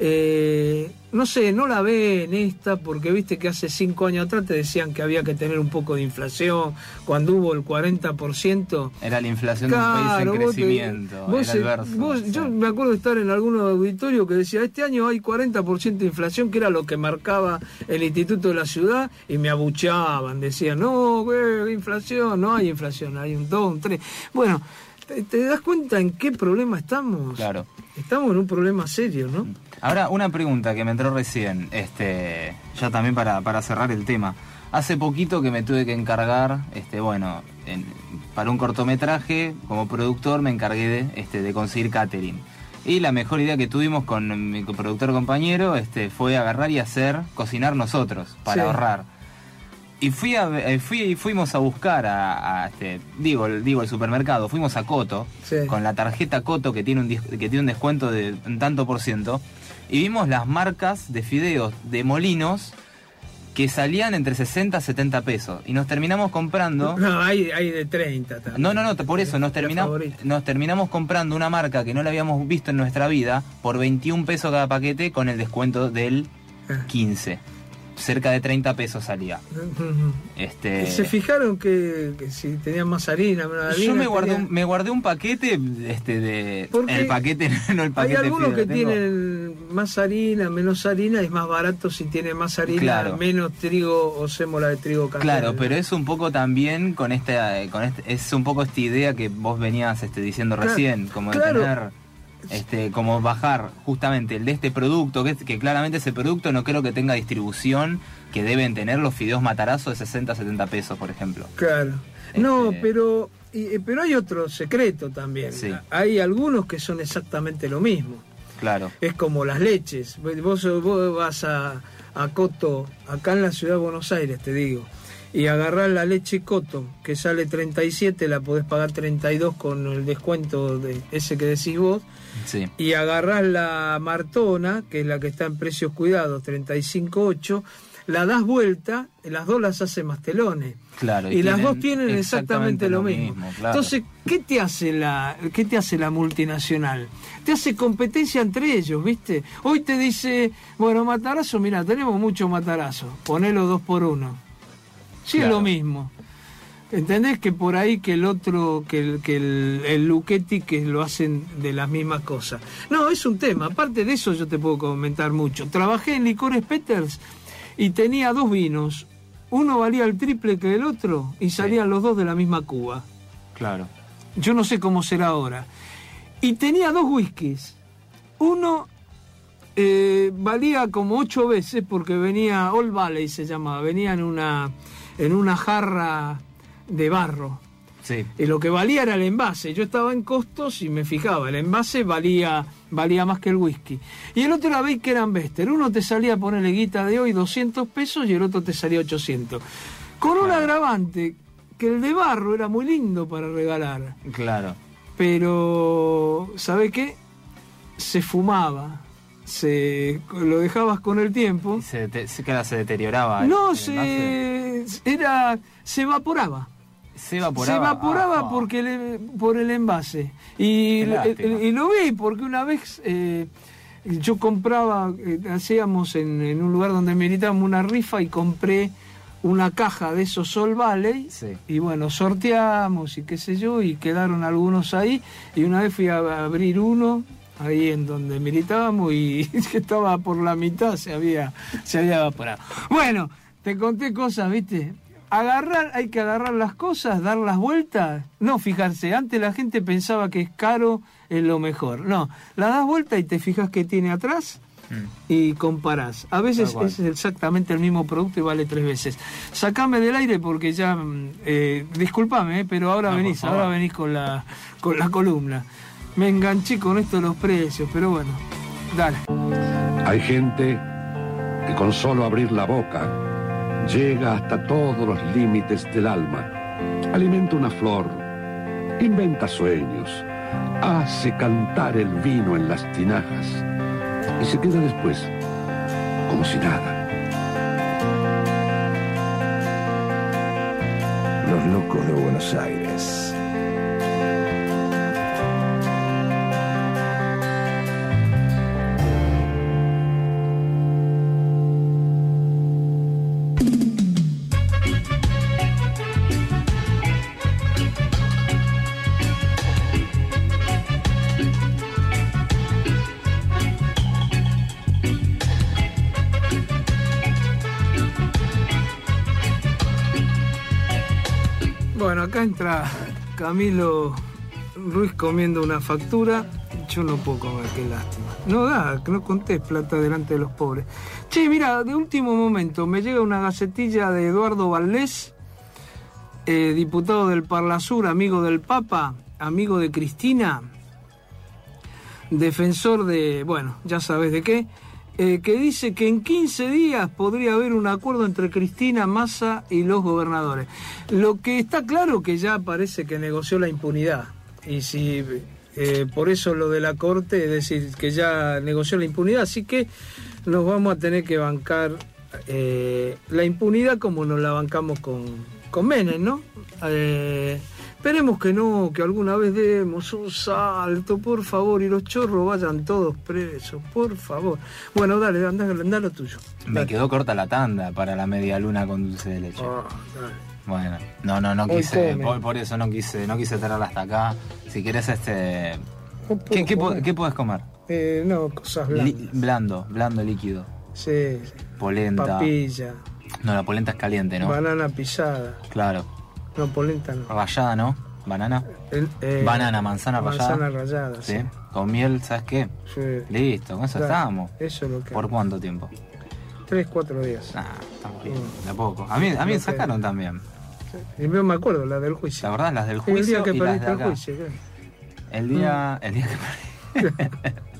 eh, no sé, no la ven esta, porque viste que hace cinco años atrás te decían que había que tener un poco de inflación, cuando hubo el cuarenta por ciento. Era la inflación claro, de un país en crecimiento, vos te, era vos, el verso. vos, sí. Yo me acuerdo de estar en algunos auditorios que decía, este año hay cuarenta por ciento de inflación, que era lo que marcaba el Instituto de la Ciudad, y me abuchaban, decían, no, güey, inflación, no hay inflación, hay un dos, un tres. Bueno, ¿te das cuenta en qué problema estamos? Claro. Estamos en un problema serio, ¿no? Ahora, una pregunta que me entró recién, este, ya también para, para cerrar el tema. Hace poquito que me tuve que encargar, este, bueno, en, para un cortometraje, como productor me encargué de, este, de conseguir catering. Y la mejor idea que tuvimos con mi productor compañero este, fue agarrar y hacer, cocinar nosotros, para sí. ahorrar. Y fui a, fui, fuimos a buscar a, a este, digo, digo el supermercado, fuimos a Coto, sí. con la tarjeta Coto que tiene un que tiene un descuento de un tanto por ciento, y vimos las marcas de fideos de Molinos que salían entre sesenta a setenta pesos, y nos terminamos comprando... No, hay, hay de treinta también. No, no, no, por eso nos terminamos, nos terminamos comprando una marca que no la habíamos visto en nuestra vida por veintiún pesos cada paquete con el descuento del quince. Cerca de treinta pesos salía. Este... ¿Se fijaron que, que si tenían más harina, menos harina? Yo me guardé, tenían... un, me guardé un paquete este de Porque el paquete, no el paquete. Hay algunos que tengo. tienen más harina, menos harina, es más barato si tiene más harina, claro. menos trigo o sémola de trigo candial. Claro, pero es un poco también con esta, con este, es un poco esta idea que vos venías este, diciendo claro. recién, como de claro. tener... Este, como bajar justamente el de este producto, que, que claramente ese producto no creo que tenga distribución que deben tener los fideos Matarazzo de sesenta a setenta pesos, por ejemplo. Claro. Este... No, pero, y, pero hay otro secreto también. Sí. Hay algunos que son exactamente lo mismo. Claro. Es como las leches. Vos, vos vas a, a Coto, acá en la ciudad de Buenos Aires, te digo, y agarrás la leche Coto, que sale treinta y siete, la podés pagar treinta y dos con el descuento de ese que decís vos. Sí. Y agarrás la Martona, que es la que está en precios cuidados, treinta y cinco ocho, la das vuelta, las dos las hace Mastelones. Claro, y, y las dos tienen exactamente, exactamente lo mismo. mismo claro. Entonces, ¿qué te hace la qué te hace la multinacional? Te hace competencia entre ellos, ¿viste? Hoy te dice, bueno, Matarazzo, mirá, tenemos mucho Matarazzo, ponelo dos por uno. Sí, claro. Es lo mismo. ¿Entendés? Que por ahí que el otro, que el, que el, el Luchetti, que lo hacen de las mismas cosas. No, es un tema. Aparte de eso yo te puedo comentar mucho. Trabajé en Licores Peters y tenía dos vinos. Uno valía el triple que el otro y salían sí. los dos de la misma cuba. Claro. Yo no sé cómo será ahora. Y tenía dos whiskies. Uno eh, valía como ocho veces porque venía, Old Valley se llamaba, venía en una, en una jarra de barro. Sí. Y lo que valía era el envase. Yo estaba en costos y me fijaba, el envase valía, valía más que el whisky. Y el otro era Baker and Bester. Uno te salía a ponerle guita de hoy doscientos pesos y el otro te salía ochocientos. Con un agravante, que el de barro era muy lindo para regalar. Claro. Pero, ¿sabe qué? Se fumaba. Se lo dejabas con el tiempo. Se, te, se, se deterioraba. No, el, se, era, se evaporaba. Se evaporaba. Se evaporaba ah, porque le, por el envase. Y, el, y lo vi porque una vez eh, yo compraba, eh, hacíamos en, en un lugar donde militábamos una rifa y compré una caja de esos Sol Valley. Sí. Y bueno, sorteamos y qué sé yo, y quedaron algunos ahí. Y una vez fui a abrir uno ahí en donde militábamos y estaba por la mitad, se había, se había evaporado. Bueno, te conté cosas, ¿viste? Agarrar, hay que agarrar las cosas, dar las vueltas. No fijarse, antes la gente pensaba que es caro, es lo mejor. No, la das vuelta y te fijas qué tiene atrás mm. y comparás. A veces es exactamente el mismo producto y vale tres veces. Sacame del aire porque ya, eh, discúlpame, eh, pero ahora no, venís, ahora venís con la, con la columna. Me enganché con esto de los precios, pero bueno, dale. Hay gente que con solo abrir la boca llega hasta todos los límites del alma, alimenta una flor, inventa sueños, hace cantar el vino en las tinajas y se queda después como si nada. Los locos de Buenos Aires. Bueno, acá entra Camilo Ruiz comiendo una factura. Yo no puedo comer, qué lástima. No da, que no contés plata delante de los pobres. Che, mira, de último momento me llega una gacetilla de Eduardo Valdés, eh, diputado del Parlasur, amigo del Papa, amigo de Cristina, defensor de, bueno, ya sabes de qué, eh, que dice que en quince días podría haber un acuerdo entre Cristina, Massa y los gobernadores. Lo que está claro que ya parece que negoció la impunidad. Y si eh, por eso lo de la Corte, es decir, que ya negoció la impunidad, así que nos vamos a tener que bancar eh, la impunidad como nos la bancamos con, con Menem, ¿no? Eh, Esperemos que no, que alguna vez demos un salto, por favor, y los chorros vayan todos presos, por favor. Bueno, dale, anda, anda lo tuyo. Me dale. Quedó corta la tanda para la media luna con dulce de leche. Oh, dale. Bueno, no, no, no quise, por, por eso no quise, no quise traerla hasta acá. Si querés, este... ¿Qué, qué, ¿Qué podés comer? Eh, no, cosas blandas. Li, blando, blando líquido. Sí, sí. Polenta. Papilla. No, la polenta es caliente, ¿no? Banana pisada. Claro. No, polenta no. Rallada, ¿no? ¿Banana? El, eh, Banana, manzana rallada. Manzana rallada, sí. sí. Con miel, ¿sabes qué? Sí. Listo, con eso claro, estábamos. Eso es lo que... ¿Por cuánto tiempo? Tres, cuatro días. Ah, estamos bien, mm. de a poco. A mí, a mí me sacaron que... también. Sí. Y yo me acuerdo, las del juicio. La verdad, las del juicio. El día que y las de perdiste acá. el juicio, claro. El día, mm. el día que perdí.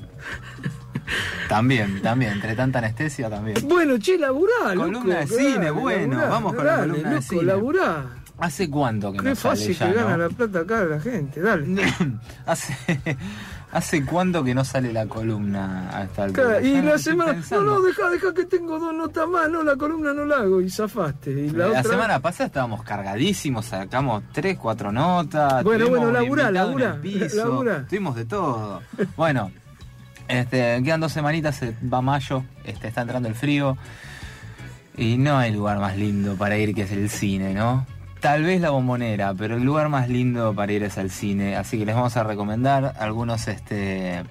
También, también, entre tanta anestesia también. Bueno, che, laburá, loco. Columna de cine, dale, bueno, laburá, vamos con dale, la columna loco, de cine. Laburá. ¿Hace cuánto que Qué no sale fácil ya, que ¿no? gana la plata acá la gente, dale. hace, ¿Hace cuánto que no sale la columna a esta altura? Claro, y ya la no semana, no, no, deja, deja que tengo dos notas más, no, la columna no la hago y zafaste. Y la la otra... semana pasada estábamos cargadísimos, sacamos tres, cuatro notas. Bueno, bueno, un laburá, invitado laburá, en el piso, laburá. Tuvimos de todo. Bueno, este, quedan dos semanitas, se va mayo, este, está entrando el frío. Y no hay lugar más lindo para ir que es el cine, ¿no? Tal vez la Bombonera, pero el lugar más lindo para ir es al cine, así que les vamos a recomendar algunos, este,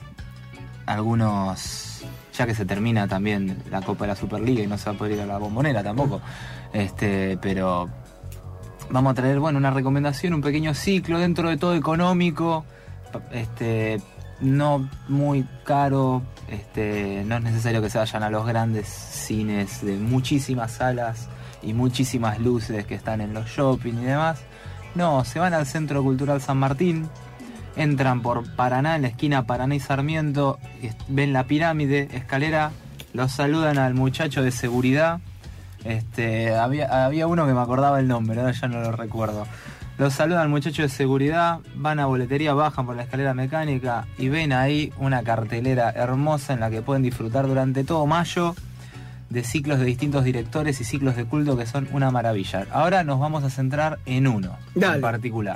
algunos, ya que se termina también la Copa de la Superliga y no se va a poder ir a la Bombonera tampoco, este, pero vamos a traer, bueno, una recomendación, un pequeño ciclo dentro de todo económico, este, no muy caro, este, no es necesario que se vayan a los grandes cines de muchísimas salas y muchísimas luces que están en los shopping y demás. No, se van al Centro Cultural San Martín, entran por Paraná, en la esquina Paraná y Sarmiento, ven la pirámide, escalera, los saludan al muchacho de seguridad. Este, había, había uno que me acordaba el nombre, ahora ya no lo recuerdo. Los saludan al muchacho de seguridad, van a boletería, bajan por la escalera mecánica y ven ahí una cartelera hermosa en la que pueden disfrutar durante todo mayo de ciclos de distintos directores y ciclos de culto que son una maravilla. Ahora nos vamos a centrar en uno Dale. en particular.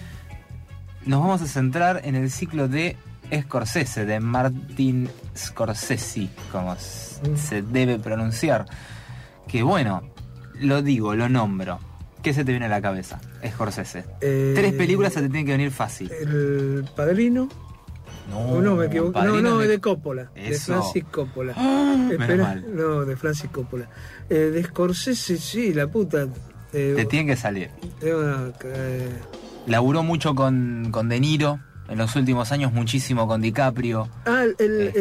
Nos vamos a centrar en el ciclo de Scorsese, de Martin Scorsese, como mm. se debe pronunciar. Que bueno, lo digo, lo nombro. ¿Qué se te viene a la cabeza? Scorsese. Eh, Tres películas se te tienen que venir fácil. El Padrino. No, no me equivoco. No, no, de... de Coppola. Eso. De Francis Coppola. ¡Ah! Espera, mal. no, de Francis Coppola. Eh, de Scorsese, sí, la puta. Eh, te tienen que salir. Eh, eh, Laburó mucho con, con De Niro. En los últimos años muchísimo con DiCaprio. Ah, el, este...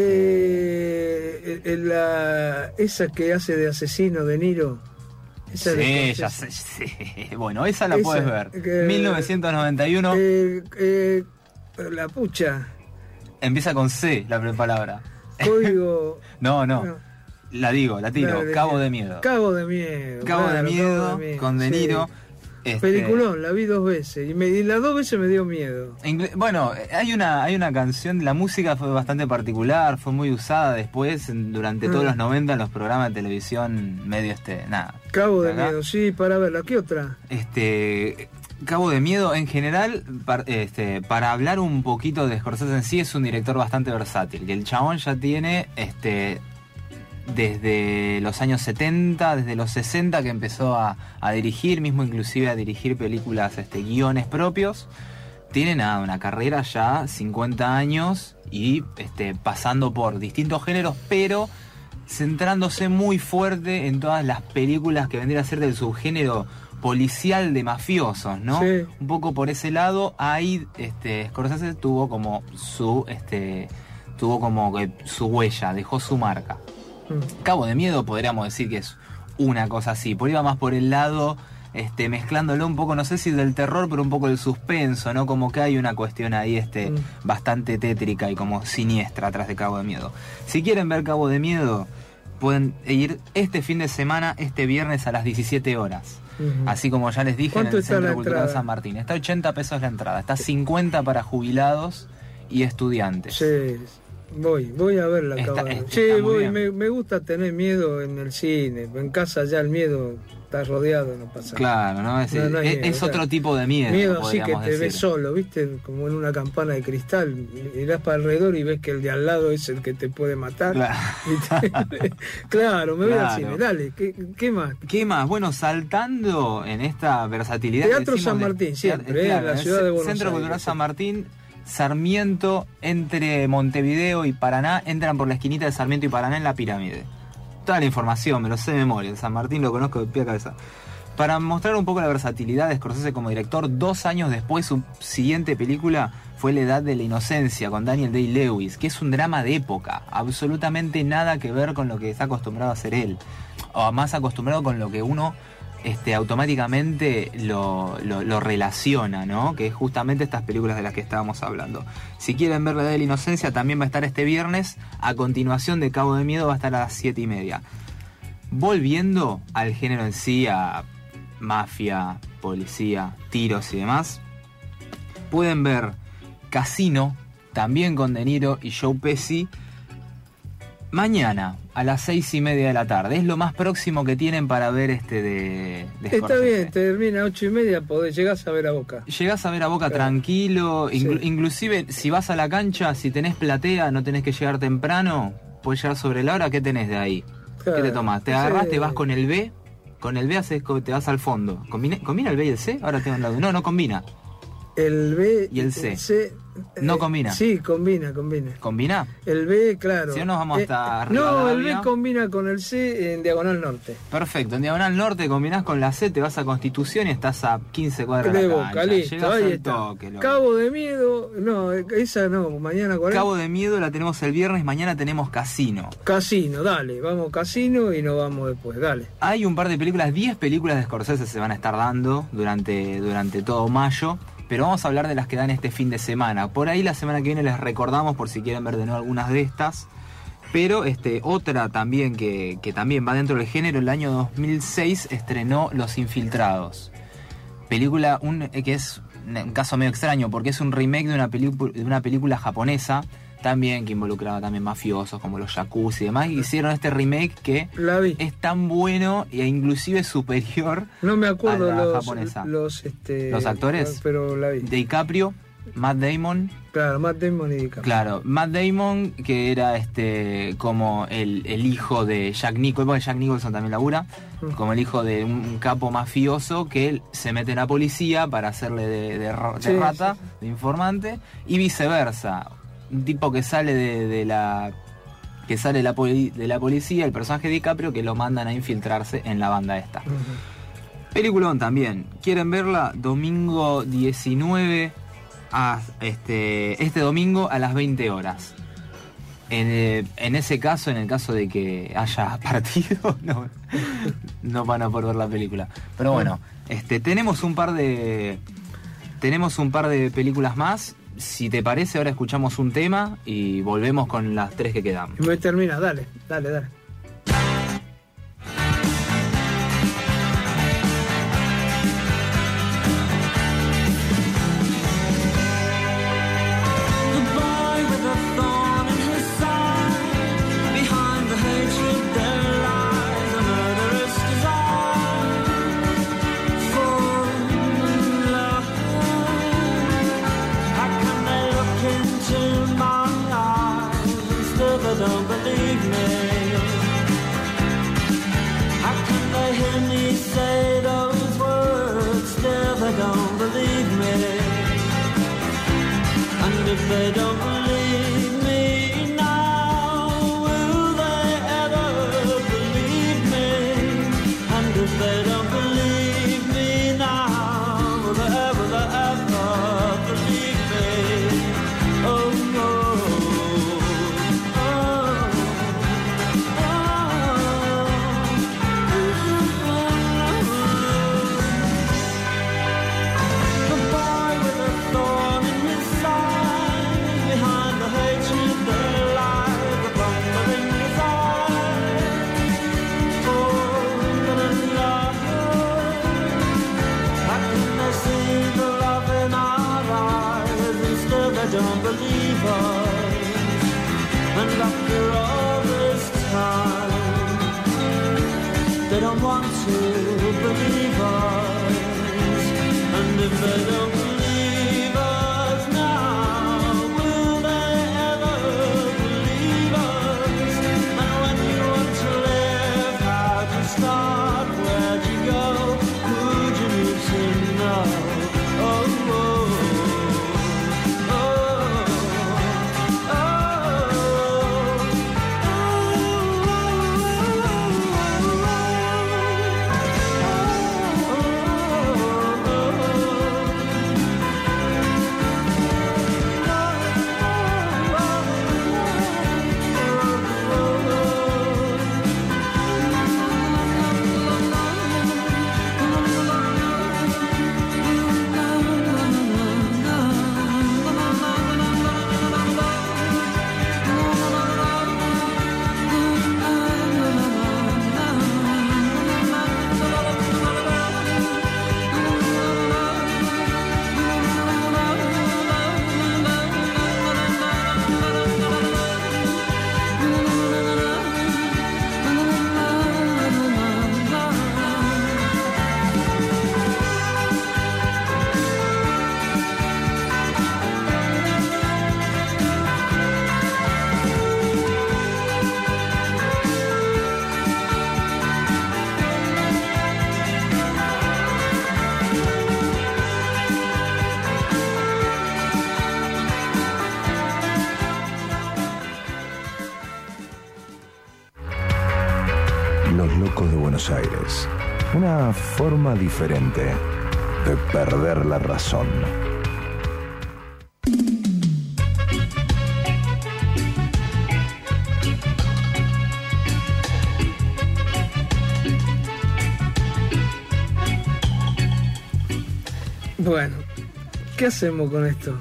eh, el, la, esa que hace de asesino De Niro. Esa sí, ya sé, sí. Bueno, esa la esa, puedes ver. Que, mil novecientos noventa y uno. Eh, eh, la pucha. Empieza con C la palabra. Código. no, no, no. La digo, la tiro. Claro, Cabo de Miedo. Cabo de Miedo. Cabo, claro, de, miedo, Cabo de Miedo, con De Niro. Sí. Este... Peliculón, la vi dos veces y, me, y las dos veces me dio miedo. Ingle... Bueno, hay una hay una canción, la música fue bastante particular, fue muy usada después durante ah. todos los noventa en los programas de televisión medio este, nada. Cabo de acá. Miedo, sí, para verla, ¿qué otra? Este, Cabo de Miedo en general, para, este, para hablar un poquito de Scorsese en sí, es un director bastante versátil, que el chabón ya tiene este desde los años setenta, desde los sesenta que empezó a, a dirigir, mismo inclusive a dirigir películas, este, guiones propios. Tiene nada, una carrera ya, cincuenta años, y este, pasando por distintos géneros, pero centrándose muy fuerte en todas las películas que vendrían a ser del subgénero policial de mafiosos, ¿no? Sí. Un poco por ese lado, ahí este, Scorsese tuvo como su, este, tuvo como que su huella, dejó su marca. Cabo de Miedo podríamos decir que es una cosa así, por iba más por el lado este, mezclándolo un poco, no sé si del terror, pero un poco del suspenso, ¿no? Como que hay una cuestión ahí este, mm. bastante tétrica y como siniestra atrás de Cabo de Miedo. Si quieren ver Cabo de Miedo, pueden ir este fin de semana, este viernes a las diecisiete horas. Uh-huh. Así como ya les dije, en el Centro Cultural San Martín. Está ochenta pesos la entrada, está cincuenta para jubilados y estudiantes. Sí. Voy, voy a ver la está, cámara. Está, sí, está voy, me, me gusta tener miedo en el cine. En casa ya el miedo está rodeado, no pasa claro, nada. ¿no? Es, no, no es, miedo, es claro. Otro tipo de miedo. Miedo así que te decir. ves solo, ¿viste? Como en una campana de cristal. Mirás para alrededor y ves que el de al lado es el que te puede matar. Claro, claro me voy claro. al cine. Dale, ¿qué, ¿qué más? ¿Qué más? Bueno, saltando en esta versatilidad. Teatro San Martín, de, siempre, eh, claro, la ciudad de Buenos Centro Aires. Cultural San Martín. Sarmiento, entre Montevideo y Paraná, entran por la esquinita de Sarmiento y Paraná en la pirámide. Toda la información, me lo sé de memoria, San Martín lo conozco de pie a cabeza. Para mostrar un poco la versatilidad de Scorsese como director, dos años después su siguiente película fue La Edad de la Inocencia, con Daniel Day-Lewis, que es un drama de época, absolutamente nada que ver con lo que está acostumbrado a hacer él, o más acostumbrado con lo que uno Este, automáticamente lo, lo, lo relaciona, ¿no? Que es justamente estas películas de las que estábamos hablando. Si quieren ver La Edad de la Inocencia, también va a estar este viernes. A continuación de Cabo de Miedo va a estar a las siete y media. Volviendo al género en sí, a mafia, policía, tiros y demás, pueden ver Casino, también con De Niro y Joe Pesci, mañana a las seis y media de la tarde. Es lo más próximo que tienen para ver este de, de Está Scorsese. bien, termina a ocho y media, podés, llegás a ver a Boca. Llegás a ver a Boca claro. tranquilo, sí. inclu- inclusive si vas a la cancha, si tenés platea, no tenés que llegar temprano, podés llegar sobre la hora. ¿Qué tenés de ahí? Claro. ¿Qué te tomás? ¿Te agarrás, sí. te vas con el B, Con el B haces, te vas al fondo. ¿Combina, ¿Combina el B y el C? Ahora tengo un lado. No, no combina. El B y el C. El C no eh, combina. Sí, combina, combina. ¿Combina? El B, claro. Si no, nos vamos hasta eh, arriba. No, el Rivadavia. B combina con el C en diagonal norte. Perfecto, en diagonal norte combinás con la C, te vas a Constitución y estás a quince cuadras de de la Boca, cancha. listo, Llegás ahí al está. toque, loco. Cabo de Miedo, no, esa no, mañana cuál es? Cabo de Miedo la tenemos el viernes, mañana tenemos Casino. Casino, dale, vamos Casino y nos vamos después, dale. Hay un par de películas, diez películas de Scorsese se van a estar dando durante, durante todo mayo. Pero vamos a hablar de las que dan este fin de semana. Por ahí la semana que viene les recordamos por si quieren ver de nuevo algunas de estas. Pero este, otra también que, que también va dentro del género, el año dos mil seis estrenó Los Infiltrados. Película un, que es un caso medio extraño porque es un remake de una, pelicu- de una película japonesa también que involucraba también mafiosos como los yakuza y demás. Y hicieron este remake que la vi. Es tan bueno e inclusive superior no me acuerdo a la los, japonesa. Los, este, los actores, pero la vi. DiCaprio, Matt Damon. Claro, Matt Damon y DiCaprio. Claro, Matt Damon, que era este como el, el hijo de Jack Nicholson, porque Jack Nicholson también labura, mm. como el hijo de un capo mafioso que él se mete en la policía para hacerle de, de, de sí, rata, sí, sí. de informante, y viceversa. Un tipo que sale de, de la que sale de la, poli, de la policía, el personaje de DiCaprio, que lo mandan a infiltrarse en la banda esta. Uh-huh. Peliculón también. ¿Quieren verla? Domingo diecinueve a este este domingo a las veinte horas. En, eh, en ese caso, en el caso de que haya partido, no, no van a poder ver la película. Pero bueno, este tenemos un par de tenemos un par de películas más. Si te parece, ahora escuchamos un tema y volvemos con las tres que quedan. Me termina, dale, dale, dale. Don't believe me. How can they hear me say those words? Still they don't believe me. And if they don't believe me now, will they ever believe me? And if they don't believe me now, will they ever, will they ever believe me? Oh no. Don't believe us, and after all this time, they don't want to believe us, and if they don't believe us now, will they ever believe us? And when you want to live, how'd you start, where'd you go, who'd you need to know? Oh, oh. Una forma diferente de perder la razón. Bueno, ¿qué hacemos con esto?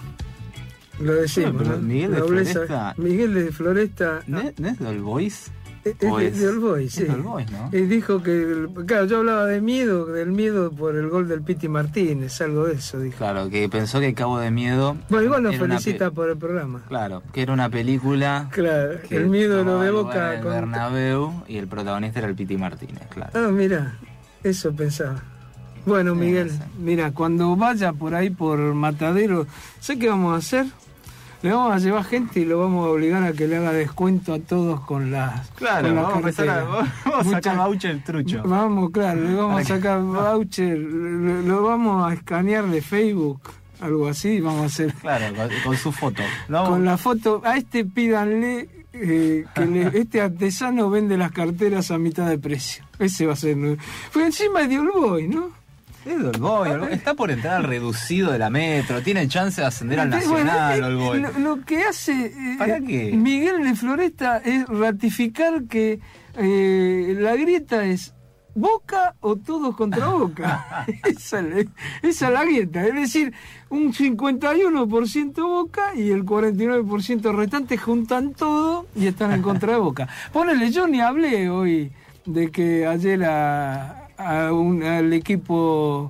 Lo decimos, Bueno, ¿no? Miguel de Nobleza- Floresta- Miguel de Floresta... ¿No, ¿No es de All Boys? Es de, ¿O es- de All Boys, sí. es de All Boys, ¿no? Y dijo que, claro, yo hablaba de miedo, del miedo por el gol del Piti Martínez, algo de eso, dijo. Claro, que pensó que Cabo de Miedo... Bueno, igual nos era una felicita pe- por el programa. Claro, que era una película... Claro, que el miedo de lo tomaba de lugar Boca en el con- Bernabéu, y el protagonista era el Piti Martínez, claro. Ah, mira, eso pensaba. Bueno, Sí, Miguel, no sé. mira, cuando vaya por ahí por Matadero, ¿sé qué vamos a hacer? Le vamos a llevar gente y lo vamos a obligar a que le haga descuento a todos con las Claro, con las vamos a empezar a, carteras. vamos a sacar Mucha- voucher el trucho. Vamos, claro, le vamos Para a que- sacar voucher, lo, lo vamos a escanear de Facebook, algo así, vamos a hacer. Claro, con, con su foto. Lo vamos- Con la foto, a este pídanle eh, que le- este artesano vende las carteras a mitad de precio. Ese va a ser. ¿No? Pues encima es de All Boy, ¿no? Es de All Boy, All Boy. Está por entrar al reducido de la metro, tiene chance de ascender al Nacional, Bueno, All eh, Boy. lo, lo que hace eh, ¿Para qué? Miguel de Floresta es ratificar que eh, la grieta es Boca o todos contra Boca. esa, es la- esa es la grieta. Es decir, un cincuenta y uno por ciento Boca y el cuarenta y nueve por ciento restante juntan todo y están en contra de Boca. Ponele, yo ni hablé hoy de que ayer a, a un- al equipo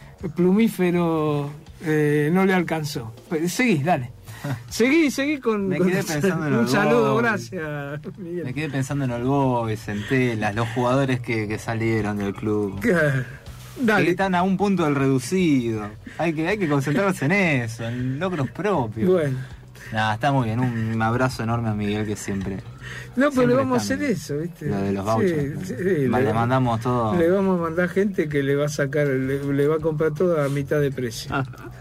plumífero eh, no le alcanzó. Pero seguí, dale. Seguí, seguí con... Me con- quedé pensando en un All saludo, Boys. gracias, Miguel. Me quedé pensando en All Boys, en Telas, los jugadores que, que salieron del club. Claro. Que Dale. están a un punto del reducido. Hay que, hay que concentrarse en eso, en logros propios. Bueno. Nada, está muy bien. Un abrazo enorme a Miguel que siempre. No, pero siempre le vamos a está hacer bien. eso, ¿viste? Lo de los Sí, vouchers. sí, le, le- mandamos todo. Le vamos a mandar gente que le va a sacar, le, le va a comprar todo a mitad de precio.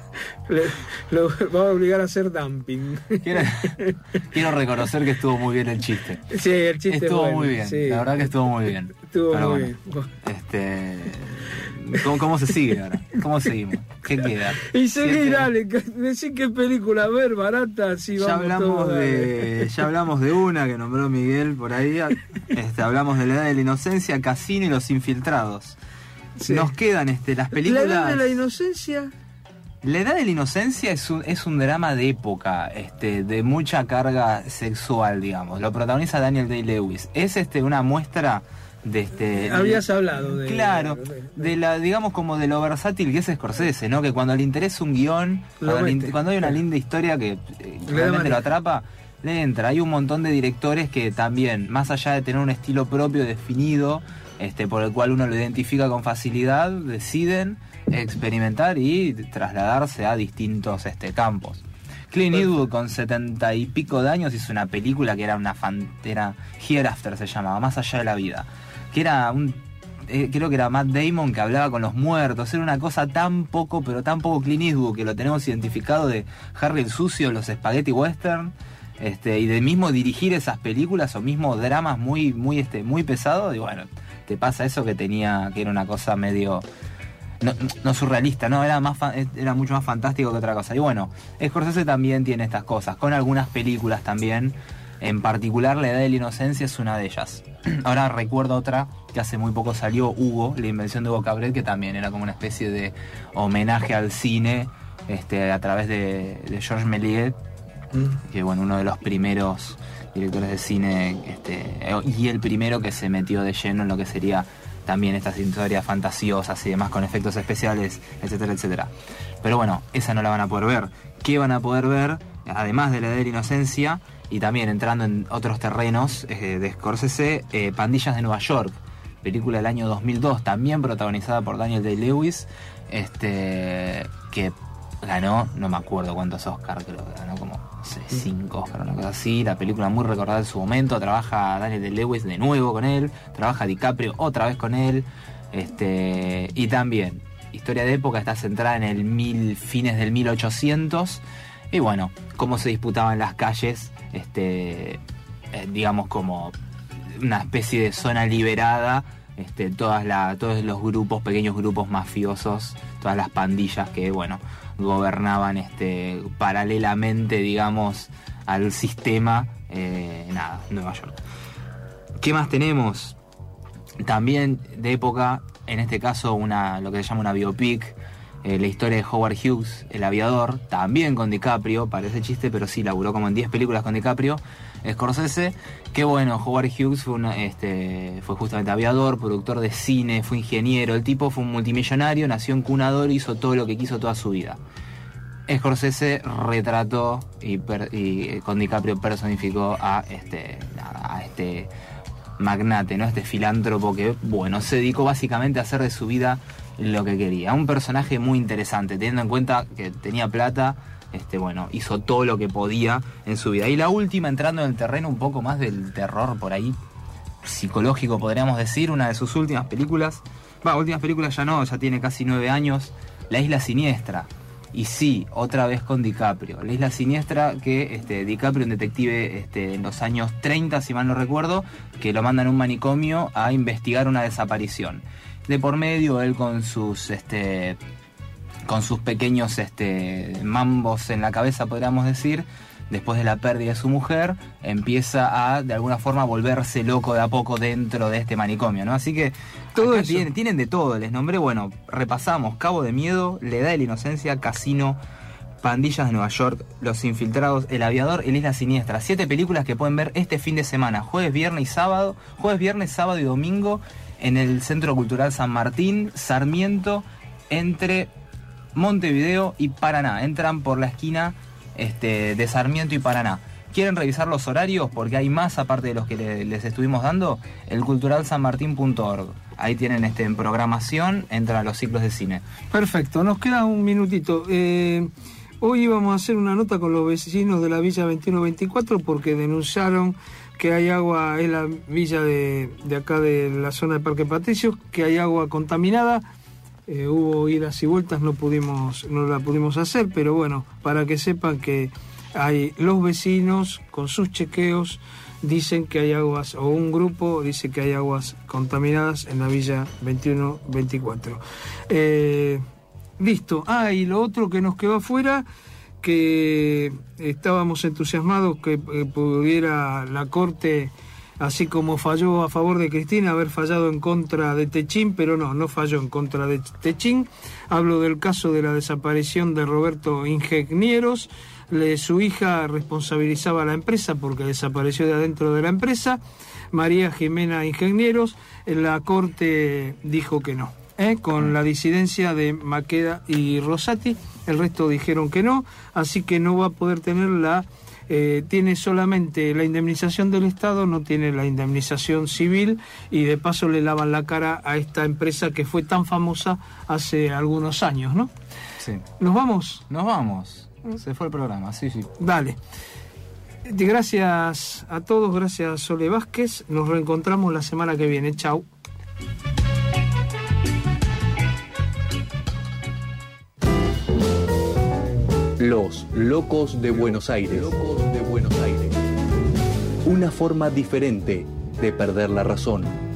Le- lo va a obligar a hacer dumping. Quiero, quiero reconocer que estuvo muy bien el chiste. Sí, el chiste es Estuvo bueno, muy bien. sí. La verdad que estuvo muy bien. Estuvo Pero muy bueno, bien. Este. ¿Cómo, ¿Cómo se sigue ahora? ¿Cómo seguimos? ¿Qué queda? Y seguí, Siete- dale, que- decí qué película ver, barata, así Ya vamos hablamos todos, dale. de ya hablamos de una que nombró Miguel por ahí. Este, hablamos de La Edad de la Inocencia, Casino y Los Infiltrados. Sí. Nos quedan este, las películas. La edad de la inocencia. La Edad de la Inocencia es un, es un drama de época, este, de mucha carga sexual, digamos. Lo protagoniza Daniel Day-Lewis. Es este, una muestra de este. Habías hablado de... Claro, de- de la, digamos como de lo versátil que es Scorsese, ¿no? Que cuando le interesa un guión, Lo cuando, le mete. in- cuando hay una linda historia que eh, Le da realmente manera. lo atrapa, le entra. Hay un montón de directores que también, más allá de tener un estilo propio definido, este, por el cual uno lo identifica con facilidad, deciden experimentar y trasladarse a distintos este, campos. Clint Eastwood con setenta y pico de años hizo una película que era una fan, era Hereafter se llamaba, Más allá de la vida, que era un eh, creo que era Matt Damon que hablaba con los muertos, era una cosa tan poco, pero tan poco Clint Eastwood que lo tenemos identificado de Harry el Sucio, los Spaghetti Western, este, y de mismo dirigir esas películas o mismo dramas muy, muy, este, muy pesados, y bueno, te pasa eso que tenía, que era una cosa medio no, no surrealista, no, era más fa- era mucho más fantástico que otra cosa. Y bueno, Scorsese también tiene estas cosas, con algunas películas también. En particular, La Edad de la Inocencia es una de ellas. Ahora recuerdo otra que hace muy poco salió, Hugo, La Invención de Hugo Cabret, que también era como una especie de homenaje al cine este, a través de, de Georges Méliès, que bueno, uno de los primeros directores de cine este, y el primero que se metió de lleno en lo que sería también estas historias fantasiosas y demás con efectos especiales, etcétera, etcétera. Pero bueno, esa no la van a poder ver. ¿Qué van a poder ver? Además de La Edad de la Inocencia, y también entrando en otros terrenos eh, de Scorsese, eh, Pandillas de Nueva York, película del año dos mil dos, también protagonizada por Daniel Day-Lewis, este, que ganó, no me acuerdo cuántos Oscars, creo que ganó como no sé, cinco Oscars, una cosa así. La película muy recordada en su momento. Trabaja Daniel Day-Lewis de nuevo con él, trabaja DiCaprio otra vez con él, este, y también historia de época, está centrada en el mil, fines del mil ochocientos, y bueno, cómo se disputaban las calles, este, eh, digamos como una especie de zona liberada este, todas la, todos los grupos, pequeños grupos mafiosos, todas las pandillas que, bueno, gobernaban este, paralelamente, digamos, al sistema, eh, nada, Nueva York. ¿Qué más tenemos? También de época, en este caso, una, lo que se llama una biopic, eh, la historia de Howard Hughes, el aviador, también con DiCaprio, parece chiste, pero sí, laburó como en diez películas con DiCaprio, Scorsese. Que bueno, Howard Hughes fue, una, este, fue justamente aviador, productor de cine, fue ingeniero, el tipo fue un multimillonario, nació en cuna de oro, hizo todo lo que quiso toda su vida. Scorsese retrató y, per, y con DiCaprio personificó a este, a este magnate, ¿no? Este filántropo que, bueno, se dedicó básicamente a hacer de su vida lo que quería. Un personaje muy interesante, teniendo en cuenta que tenía plata, este, bueno, hizo todo lo que podía en su vida. Y la última, entrando en el terreno un poco más del terror por ahí, psicológico podríamos decir, una de sus últimas películas, va, últimas películas ya no, ya tiene casi nueve años, La Isla Siniestra. Y sí, otra vez con DiCaprio. La Isla Siniestra, que este, DiCaprio, un detective este, en los años treinta, si mal no recuerdo, que lo mandan a un manicomio a investigar una desaparición. De por medio, él con sus este, con sus pequeños este, mambos en la cabeza, podríamos decir, después de la pérdida de su mujer, empieza a, de alguna forma, volverse loco de a poco dentro de este manicomio, ¿no? Así que todo eso. Tienen, tienen de todo, les nombré, bueno, repasamos Cabo de Miedo, La Edad de la Inocencia, Casino, Pandillas de Nueva York, Los Infiltrados, El Aviador y La Isla Siniestra. Siete películas que pueden ver este fin de semana, jueves, viernes y sábado, jueves, viernes, sábado y domingo, en el Centro Cultural San Martín, Sarmiento, entre Montevideo y Paraná. Entran por la esquina Este, de Sarmiento y Paraná. ¿Quieren revisar los horarios? Porque hay más aparte de los que le, les estuvimos dando. El cultural san martín punto org. Ahí tienen este, en programación, entran a los ciclos de cine. Perfecto, nos queda un minutito. Eh, hoy íbamos a hacer una nota con los vecinos de la Villa veintiuno veinticuatro porque denunciaron que hay agua en la villa de, de acá de la zona de Parque Patricios, que hay agua contaminada. Eh, hubo idas y vueltas, no pudimos, no la pudimos hacer, pero bueno, para que sepan que hay los vecinos con sus chequeos dicen que hay aguas, o un grupo dice que hay aguas contaminadas en la Villa veintiuno veinticuatro. Eh, listo. Ah, y lo otro que nos quedó afuera, que estábamos entusiasmados que eh, pudiera la Corte, así como falló a favor de Cristina, haber fallado en contra de Techín, pero no, no falló en contra de Techín. Hablo del caso de la desaparición de Roberto Ingenieros. Le, su hija responsabilizaba a la empresa porque desapareció de adentro de la empresa. María Jimena Ingenieros, la Corte dijo que no, ¿eh? Con la disidencia de Maqueda y Rosati, el resto dijeron que no, así que no va a poder tener la... Eh, tiene solamente la indemnización del Estado, no tiene la indemnización civil, y de paso le lavan la cara a esta empresa que fue tan famosa hace algunos años, ¿no? Sí. ¿Nos vamos? Nos vamos. Se fue el programa, sí, sí. Dale. Gracias a todos, gracias Sole Vázquez. Nos reencontramos la semana que viene. Chau. Los Locos de Buenos Aires. Locos de Buenos Aires. Una forma diferente de perder la razón.